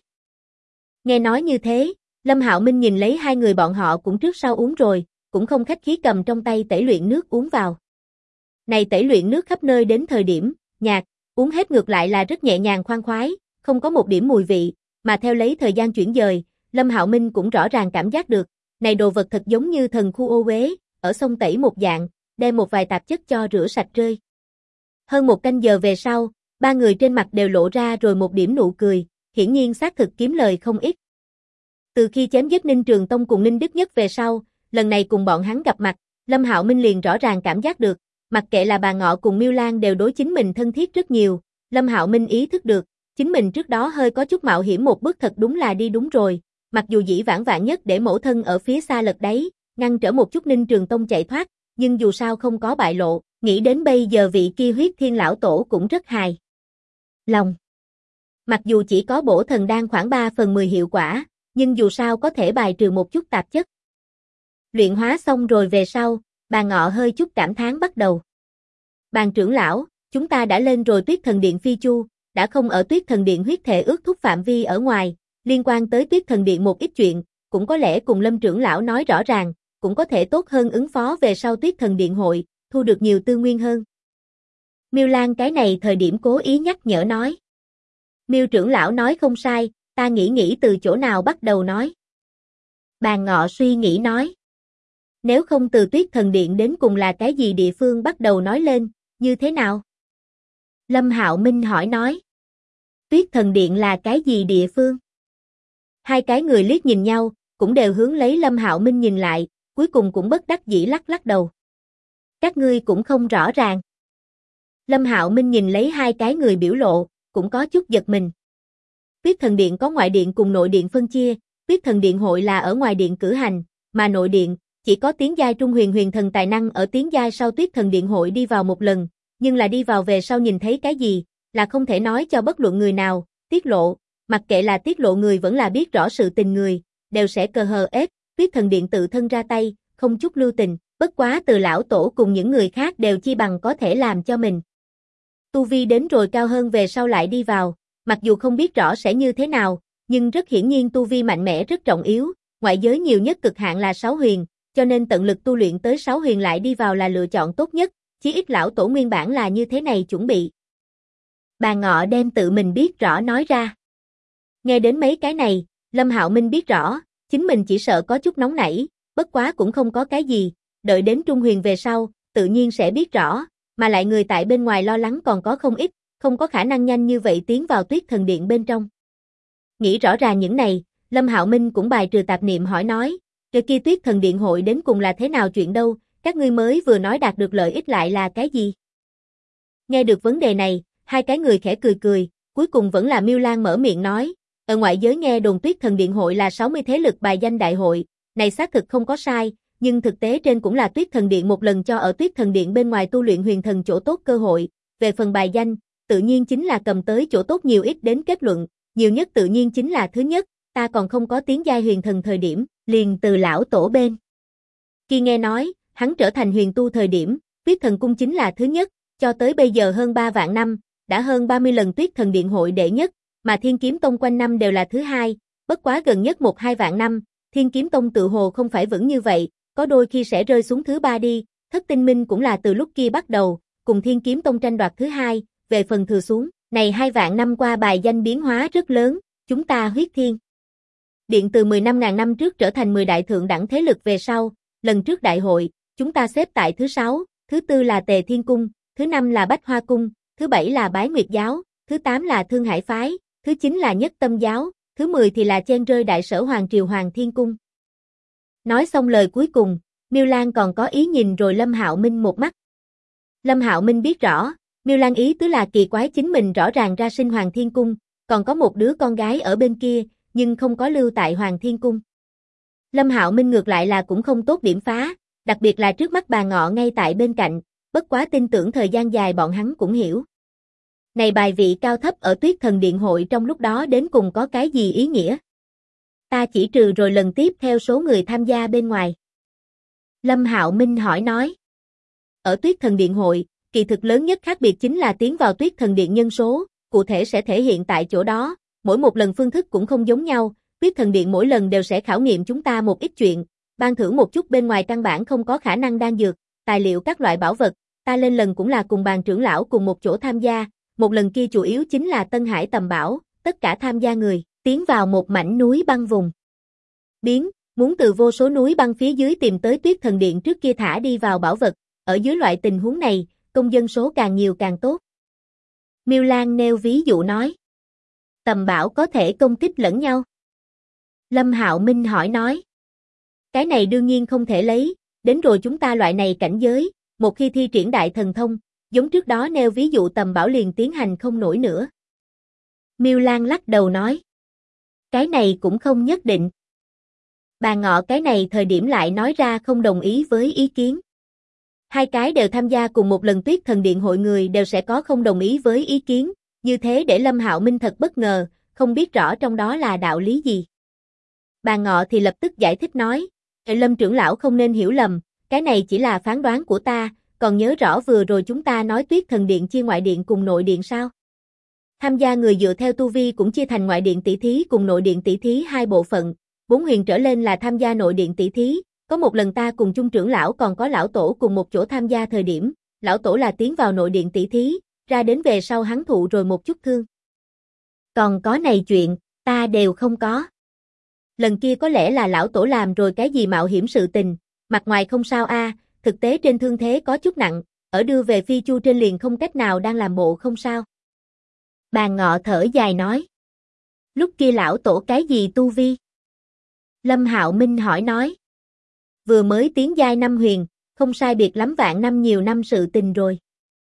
Nghe nói như thế, Lâm Hạo Minh nhìn lấy hai người bọn họ cũng trước sau uống rồi, cũng không khách khí cầm trong tay tẩy luyện nước uống vào. Này tẩy luyện nước khắp nơi đến thời điểm, nhạt, uống hết ngược lại là rất nhẹ nhàng khoan khoái, không có một điểm mùi vị, mà theo lấy thời gian chuyển dời, Lâm Hạo Minh cũng rõ ràng cảm giác được, này đồ vật thật giống như thần khu ô uế, ở sông tẩy một dạng, đem một vài tạp chất cho rửa sạch rơi. Hơn 1 canh giờ về sau, ba người trên mặt đều lộ ra rồi một điểm nụ cười, hiển nhiên xác thực kiếm lời không ít. Từ khi chém giết Ninh Trường Tông cùng Ninh Đức Nhất về sau, lần này cùng bọn hắn gặp mặt, Lâm Hạo Minh liền rõ ràng cảm giác được, mặc kệ là bà Ngọ cùng Miêu Lan đều đối chính mình thân thiết rất nhiều, Lâm Hạo Minh ý thức được, chính mình trước đó hơi có chút mạo hiểm một bước thật đúng là đi đúng rồi, mặc dù dĩ vãng nhất để mẫu thân ở phía xa lật đáy, ngăn trở một chút Ninh Trường Tông chạy thoát, nhưng dù sao không có bại lộ, nghĩ đến bây giờ vị kia Huyết Thiên lão tổ cũng rất hài lòng. Mặc dù chỉ có bổ thần đan khoảng 3/10 hiệu quả, nhưng dù sao có thể bài trừ một chút tạp chất. Luyện hóa xong rồi về sau, bà Ngọ hơi chút cảm thán bắt đầu. Bàn trưởng lão, chúng ta đã lên rồi Tuyết Thần Điện Phi Chu, đã không ở Tuyết Thần Điện huyết thể ước thúc phạm vi ở ngoài, liên quan tới Tuyết Thần Điện một ít chuyện, cũng có lẽ cùng Lâm trưởng lão nói rõ ràng, cũng có thể tốt hơn ứng phó về sau Tuyết Thần Điện hội, thu được nhiều tư nguyên hơn. Miêu Lan cái này thời điểm cố ý nhắc nhở nói. Miêu trưởng lão nói không sai, ta nghĩ từ chỗ nào bắt đầu nói. Bàn Ngọ suy nghĩ nói. Nếu không từ Tuyết Thần Điện đến cùng là cái gì địa phương bắt đầu nói lên, như thế nào? Lâm Hạo Minh hỏi nói. Tuyết Thần Điện là cái gì địa phương? Hai cái người liếc nhìn nhau, cũng đều hướng lấy Lâm Hạo Minh nhìn lại, cuối cùng cũng bất đắc dĩ lắc lắc đầu. Các ngươi cũng không rõ ràng. Lâm Hạo Minh nhìn lấy hai cái người biểu lộ, cũng có chút giật mình. Tuyết Thần Điện có ngoại điện cùng nội điện phân chia, Tuyết Thần Điện hội là ở ngoài điện cử hành, mà nội điện chỉ có tiến giai trung huyền huyền thần tài năng ở tiến giai sau Tuyết Thần Điện hội đi vào một lần, nhưng là đi vào về sau nhìn thấy cái gì, là không thể nói cho bất luận người nào, tiết lộ, mặc kệ là tiết lộ người vẫn là biết rõ sự tình người, đều sẽ cờ hờ ép, Tuyết Thần Điện tự thân ra tay, không chút lưu tình, bất quá từ lão tổ cùng những người khác đều chi bằng có thể làm cho mình. Tu vi đến rồi cao hơn về sau lại đi vào, mặc dù không biết rõ sẽ như thế nào, nhưng rất hiển nhiên tu vi mạnh mẽ rất trọng yếu, ngoại giới nhiều nhất cực hạn là 6 huyền, cho nên tận lực tu luyện tới 6 huyền lại đi vào là lựa chọn tốt nhất, chí ít lão tổ nguyên bản là như thế này chuẩn bị. Bà Ngọ đem tự mình biết rõ nói ra. Nghe đến mấy cái này, Lâm Hạo Minh biết rõ, chính mình chỉ sợ có chút nóng nảy, bất quá cũng không có cái gì, đợi đến trung huyền về sau, tự nhiên sẽ biết rõ, mà lại người tại bên ngoài lo lắng còn có không ít, không có khả năng nhanh như vậy tiến vào Tuyết Thần Điện bên trong. Nghĩ rõ ràng những này, Lâm Hạo Minh cũng bài trừ tạp niệm hỏi nói, cái kia Tuyết Thần Điện hội đến cùng là thế nào chuyện đâu, các ngươi mới vừa nói đạt được lợi ích lại là cái gì? Nghe được vấn đề này, hai cái người khẽ cười cười, cuối cùng vẫn là Miêu Lan mở miệng nói, ở ngoại giới nghe đồn Tuyết Thần Điện hội là 60 thế lực bài danh đại hội, này xác thực không có sai, nhưng thực tế trên cũng là Tuyết Thần Điện một lần cho ở Tuyết Thần Điện bên ngoài tu luyện huyền thần chỗ tốt cơ hội, về phần bài danh, tự nhiên chính là cầm tới chỗ tốt nhiều ít đến kết luận, nhiều nhất tự nhiên chính là thứ nhất, ta còn không có tiến giai huyền thần thời điểm, liền từ lão tổ bên. Khi nghe nói, hắn trở thành huyền tu thời điểm, Tuyết Thần Cung chính là thứ nhất, cho tới bây giờ hơn 3 vạn năm, đã hơn 30 lần Tuyết Thần Điện hội đệ nhất, mà Thiên Kiếm Tông quanh năm đều là thứ hai, bất quá gần nhất 1-2 vạn năm, Thiên Kiếm Tông tự hồ không phải vững như vậy, có đôi khi sẽ rơi xuống thứ ba đi, Thất Tinh Minh cũng là từ lúc kia bắt đầu, cùng Thiên Kiếm Tông tranh đoạt thứ hai, về phần thừa xuống, này 2 vạn năm qua bài danh biến hóa rất lớn, chúng ta Huyết Thiên Điện từ 15.000 năm trước trở thành 10 đại thượng đẳng thế lực về sau, lần trước đại hội, chúng ta xếp tại thứ 6, thứ tư là Tề Thiên Cung, thứ năm là Bách Hoa Cung, thứ bảy là Bái Nguyệt Giáo, thứ tám là Thương Hải Phái, thứ chín là Nhất Tâm Giáo, thứ 10 thì là chen rơi Đại Sở Hoàng Triều Hoàng Thiên Cung. Nói xong lời cuối cùng, Miêu Lan còn có ý nhìn rồi Lâm Hạo Minh một mắt. Lâm Hạo Minh biết rõ, Miêu Lan ý tứ là kỳ quái chính mình rõ ràng ra sinh Hoàng Thiên Cung, còn có một đứa con gái ở bên kia, nhưng không có lưu tại Hoàng Thiên Cung. Lâm Hạo Minh ngược lại là cũng không tốt điểm phá, đặc biệt là trước mắt bà Ngọ ngay tại bên cạnh, bất quá tin tưởng thời gian dài bọn hắn cũng hiểu. Này bài vị cao thấp ở Tuyết Thần Điện hội trong lúc đó đến cùng có cái gì ý nghĩa? Ta chỉ trừ rồi lần tiếp theo số người tham gia bên ngoài. Lâm Hạo Minh hỏi nói. Ở Tuyết Thần Điện hội, kỳ thực lớn nhất khác biệt chính là tiến vào Tuyết Thần Điện nhân số, cụ thể sẽ thể hiện tại chỗ đó, mỗi một lần phương thức cũng không giống nhau, Tuyết Thần Điện mỗi lần đều sẽ khảo nghiệm chúng ta một ít chuyện, ban thưởng một chút bên ngoài căn bản không có khả năng đan dược, tài liệu các loại bảo vật, ta lên lần cũng là cùng bàn trưởng lão cùng một chỗ tham gia, một lần kia chủ yếu chính là Tân Hải tầm bảo, tất cả tham gia người, tiến vào một mảnh núi băng vùng. Muốn từ vô số núi băng phía dưới tìm tới Tuyết Thần Điện trước kia thả đi vào bảo vật, ở dưới loại tình huống này, công dân số càng nhiều càng tốt. Miêu Lan nêu ví dụ nói. Tầm bảo có thể công kích lẫn nhau. Lâm Hạo Minh hỏi nói. Cái này đương nhiên không thể lấy, đến rồi chúng ta loại này cảnh giới, một khi thi triển đại thần thông, giống trước đó nêu ví dụ tầm bảo liền tiến hành không nổi nữa. Miêu Lan lắc đầu nói. Cái này cũng không nhất định. Bà Ngọ cái này thời điểm lại nói ra không đồng ý với ý kiến. Hai cái đều tham gia cùng một lần Tuyết Thần Điện hội người đều sẽ có không đồng ý với ý kiến, như thế để Lâm Hạo Minh thật bất ngờ, không biết rõ trong đó là đạo lý gì. Bà Ngọ thì lập tức giải thích nói, Lâm trưởng lão không nên hiểu lầm, cái này chỉ là phán đoán của ta, còn nhớ rõ vừa rồi chúng ta nói Tuyết Thần Điện chia ngoại điện cùng nội điện sao? Tham gia người dựa theo tu vi cũng chia thành ngoại điện tỷ thí cùng nội điện tỷ thí hai bộ phận, 4 huyền trở lên là tham gia nội điện tỷ thí, có một lần ta cùng chung trưởng lão còn có lão tổ cùng một chỗ tham gia thời điểm, lão tổ là tiến vào nội điện tỷ thí, ra đến về sau hắn thụ rồi một chút thương. Còn có này chuyện, ta đều không có. Lần kia có lẽ là lão tổ làm rồi cái gì mạo hiểm sự tình, mặt ngoài không sao thực tế trên thương thế có chút nặng, ở đưa về phi chu trên liền không cách nào đang làm bộ không sao. Bà Ngọ thở dài nói. Lúc kia lão tổ cái gì tu vi? Lâm Hạo Minh hỏi nói. Vừa mới tiến giai 5 huyền, không sai biệt lắm vạn năm nhiều năm sự tình rồi.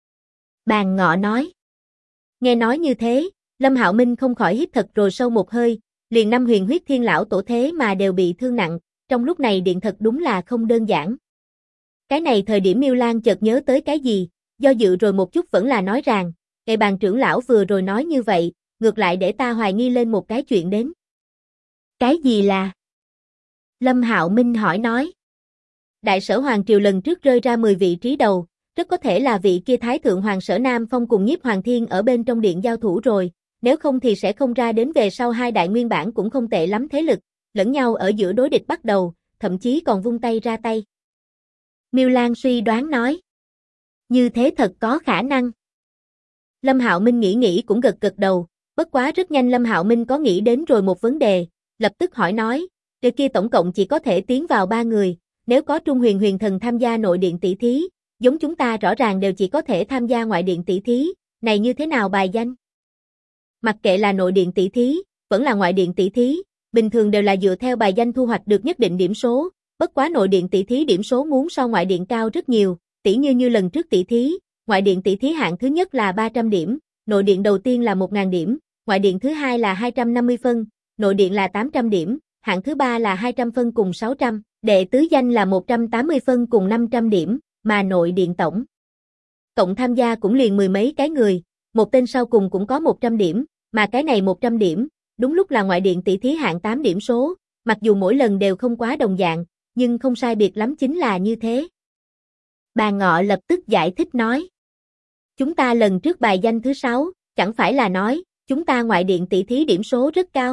Bà Ngọ nói. Nghe nói như thế, Lâm Hạo Minh không khỏi hít thật rồi sâu một hơi, liền 5 huyền huyết thiên lão tổ thế mà đều bị thương nặng, trong lúc này điện thật đúng là không đơn giản. Cái này thời điểm Miêu Lan chợt nhớ tới cái gì, do dự rồi một chút vẫn là nói rằng, ngày bàn trưởng lão vừa rồi nói như vậy, ngược lại để ta hoài nghi lên một cái chuyện đến. Cái gì là? Lâm Hạo Minh hỏi nói. Đại Sở Hoàng Triều lần trước rơi ra 10 vị trí đầu, rất có thể là vị kia Thái Thượng Hoàng Sở Nam Phong cùng Nhiếp Hoàng Thiên ở bên trong điện giao thủ rồi, nếu không thì sẽ không ra đến về sau hai đại nguyên bản cũng không tệ lắm thế lực, lẫn nhau ở giữa đối địch bắt đầu, thậm chí còn vung tay ra tay. Miêu Lan suy đoán nói. Như thế thật có khả năng. Lâm Hạo Minh nghĩ cũng gật gật đầu, bất quá rất nhanh Lâm Hạo Minh có nghĩ đến rồi một vấn đề, lập tức hỏi nói, người kia tổng cộng chỉ có thể tiến vào 3 người, nếu có Trung Huyền Huyền Thần tham gia nội điện tỷ thí, giống chúng ta rõ ràng đều chỉ có thể tham gia ngoại điện tỷ thí, này như thế nào bài danh? Mặc kệ là nội điện tỷ thí, vẫn là ngoại điện tỷ thí, bình thường đều là dựa theo bài danh thu hoạch được nhất định điểm số, bất quá nội điện tỷ thí điểm số muốn so ngoại điện cao rất nhiều, tỉ như lần trước tỷ thí, ngoại điện tỷ thí hạng thứ nhất là 300 điểm, nội điện đầu tiên là 1000 điểm, ngoại điện thứ hai là 250 phân, nội điện là 800 điểm, hạng thứ ba là 200 phân cùng 600, đệ tứ danh là 180 phân cùng 500 điểm, mà nội điện tổng cộng tham gia cũng liền mười mấy cái người, một tên sau cùng cũng có 100 điểm, mà cái này 100 điểm, đúng lúc là ngoại điện tỷ thí hạng 8 điểm số, mặc dù mỗi lần đều không quá đồng dạng, nhưng không sai biệt lắm chính là như thế. Bà Ngọ lập tức giải thích nói. Chúng ta lần trước bài danh thứ 6, chẳng phải là nói, chúng ta ngoại điện tỷ thí điểm số rất cao.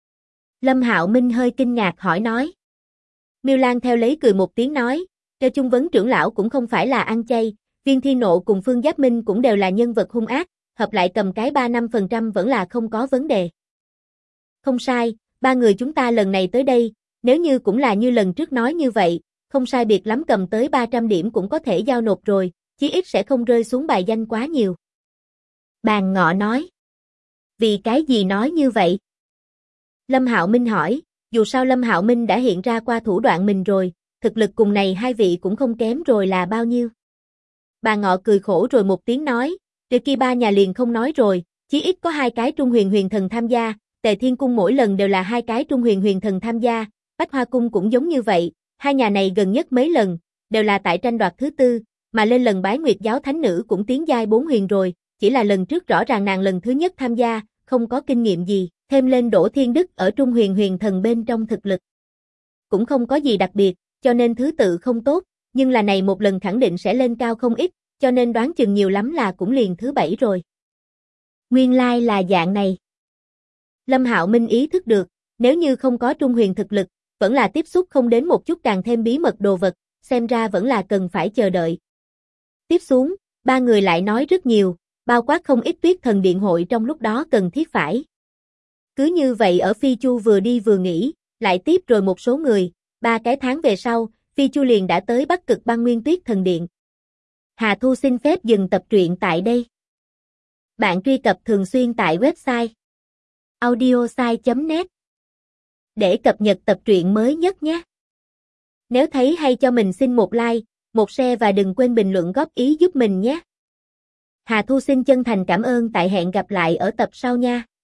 Lâm Hạo Minh hơi kinh ngạc hỏi nói. Miêu Lan theo lấy cười một tiếng nói, Cho Chung Vấn trưởng lão cũng không phải là ăn chay, Viên Thi Nộ cùng Phương Giáp Minh cũng đều là nhân vật hung ác, hợp lại cầm cái 3-5% vẫn là không có vấn đề. Không sai, 3 người chúng ta lần này tới đây, nếu như cũng là như lần trước nói như vậy, không sai biệt lắm cầm tới 300 điểm cũng có thể giao nộp rồi, chí ít sẽ không rơi xuống bài danh quá nhiều. Bàn Ngọ nói. Vì cái gì nói như vậy? Lâm Hạo Minh hỏi, dù sao Lâm Hạo Minh đã hiện ra qua thủ đoạn mình rồi, thực lực cùng này hai vị cũng không kém rồi là bao nhiêu. Bàn Ngọ cười khổ rồi một tiếng nói, trừ kia ba nhà liền không nói rồi, chí ít có 2 cái Trung Huyền Huyền Thần tham gia, Tề Thiên Cung mỗi lần đều là 2 cái Trung Huyền Huyền Thần tham gia, Bách Hoa Cung cũng giống như vậy, hai nhà này gần nhất mấy lần, đều là tại tranh đoạt thứ tư, mà lên lần bái Nguyệt giáo thánh nữ cũng tiến giai 4 huyền rồi, chỉ là lần trước rõ ràng nàng lần thứ nhất tham gia, không có kinh nghiệm gì, thêm lên Đỗ Thiên Đức ở Trung Huyền Huyền Thần bên trong thực lực. Cũng không có gì đặc biệt, cho nên thứ tự không tốt, nhưng là này một lần khẳng định sẽ lên cao không ít, cho nên đoán chừng nhiều lắm là cũng liền thứ 7 rồi. Nguyên lai là dạng này. Lâm Hạo Minh ý thức được, nếu như không có Trung Huyền thực lực, vẫn là tiếp xúc không đến một chút càng thêm bí mật đồ vật, xem ra vẫn là cần phải chờ đợi. Tiếp xuống, ba người lại nói rất nhiều, bao quát không ít Tuyết Thần Điện hội trong lúc đó cần thiết phải. Cứ như vậy ở Phi Chu vừa đi vừa nghỉ, lại tiếp rồi một số người, 3 cái tháng về sau, Phi Chu liền đã tới Bắc Cực Băng Nguyên Tuyết Thần Điện. Hà Thu xin phép dừng tập truyện tại đây. Bạn truy cập thường xuyên tại website audiosai.net để cập nhật tập truyện mới nhất nhé. Nếu thấy hay cho mình xin một like, một share và đừng quên bình luận góp ý giúp mình nhé. Hà Thu xin chân thành cảm ơn, tại hẹn gặp lại ở tập sau nha.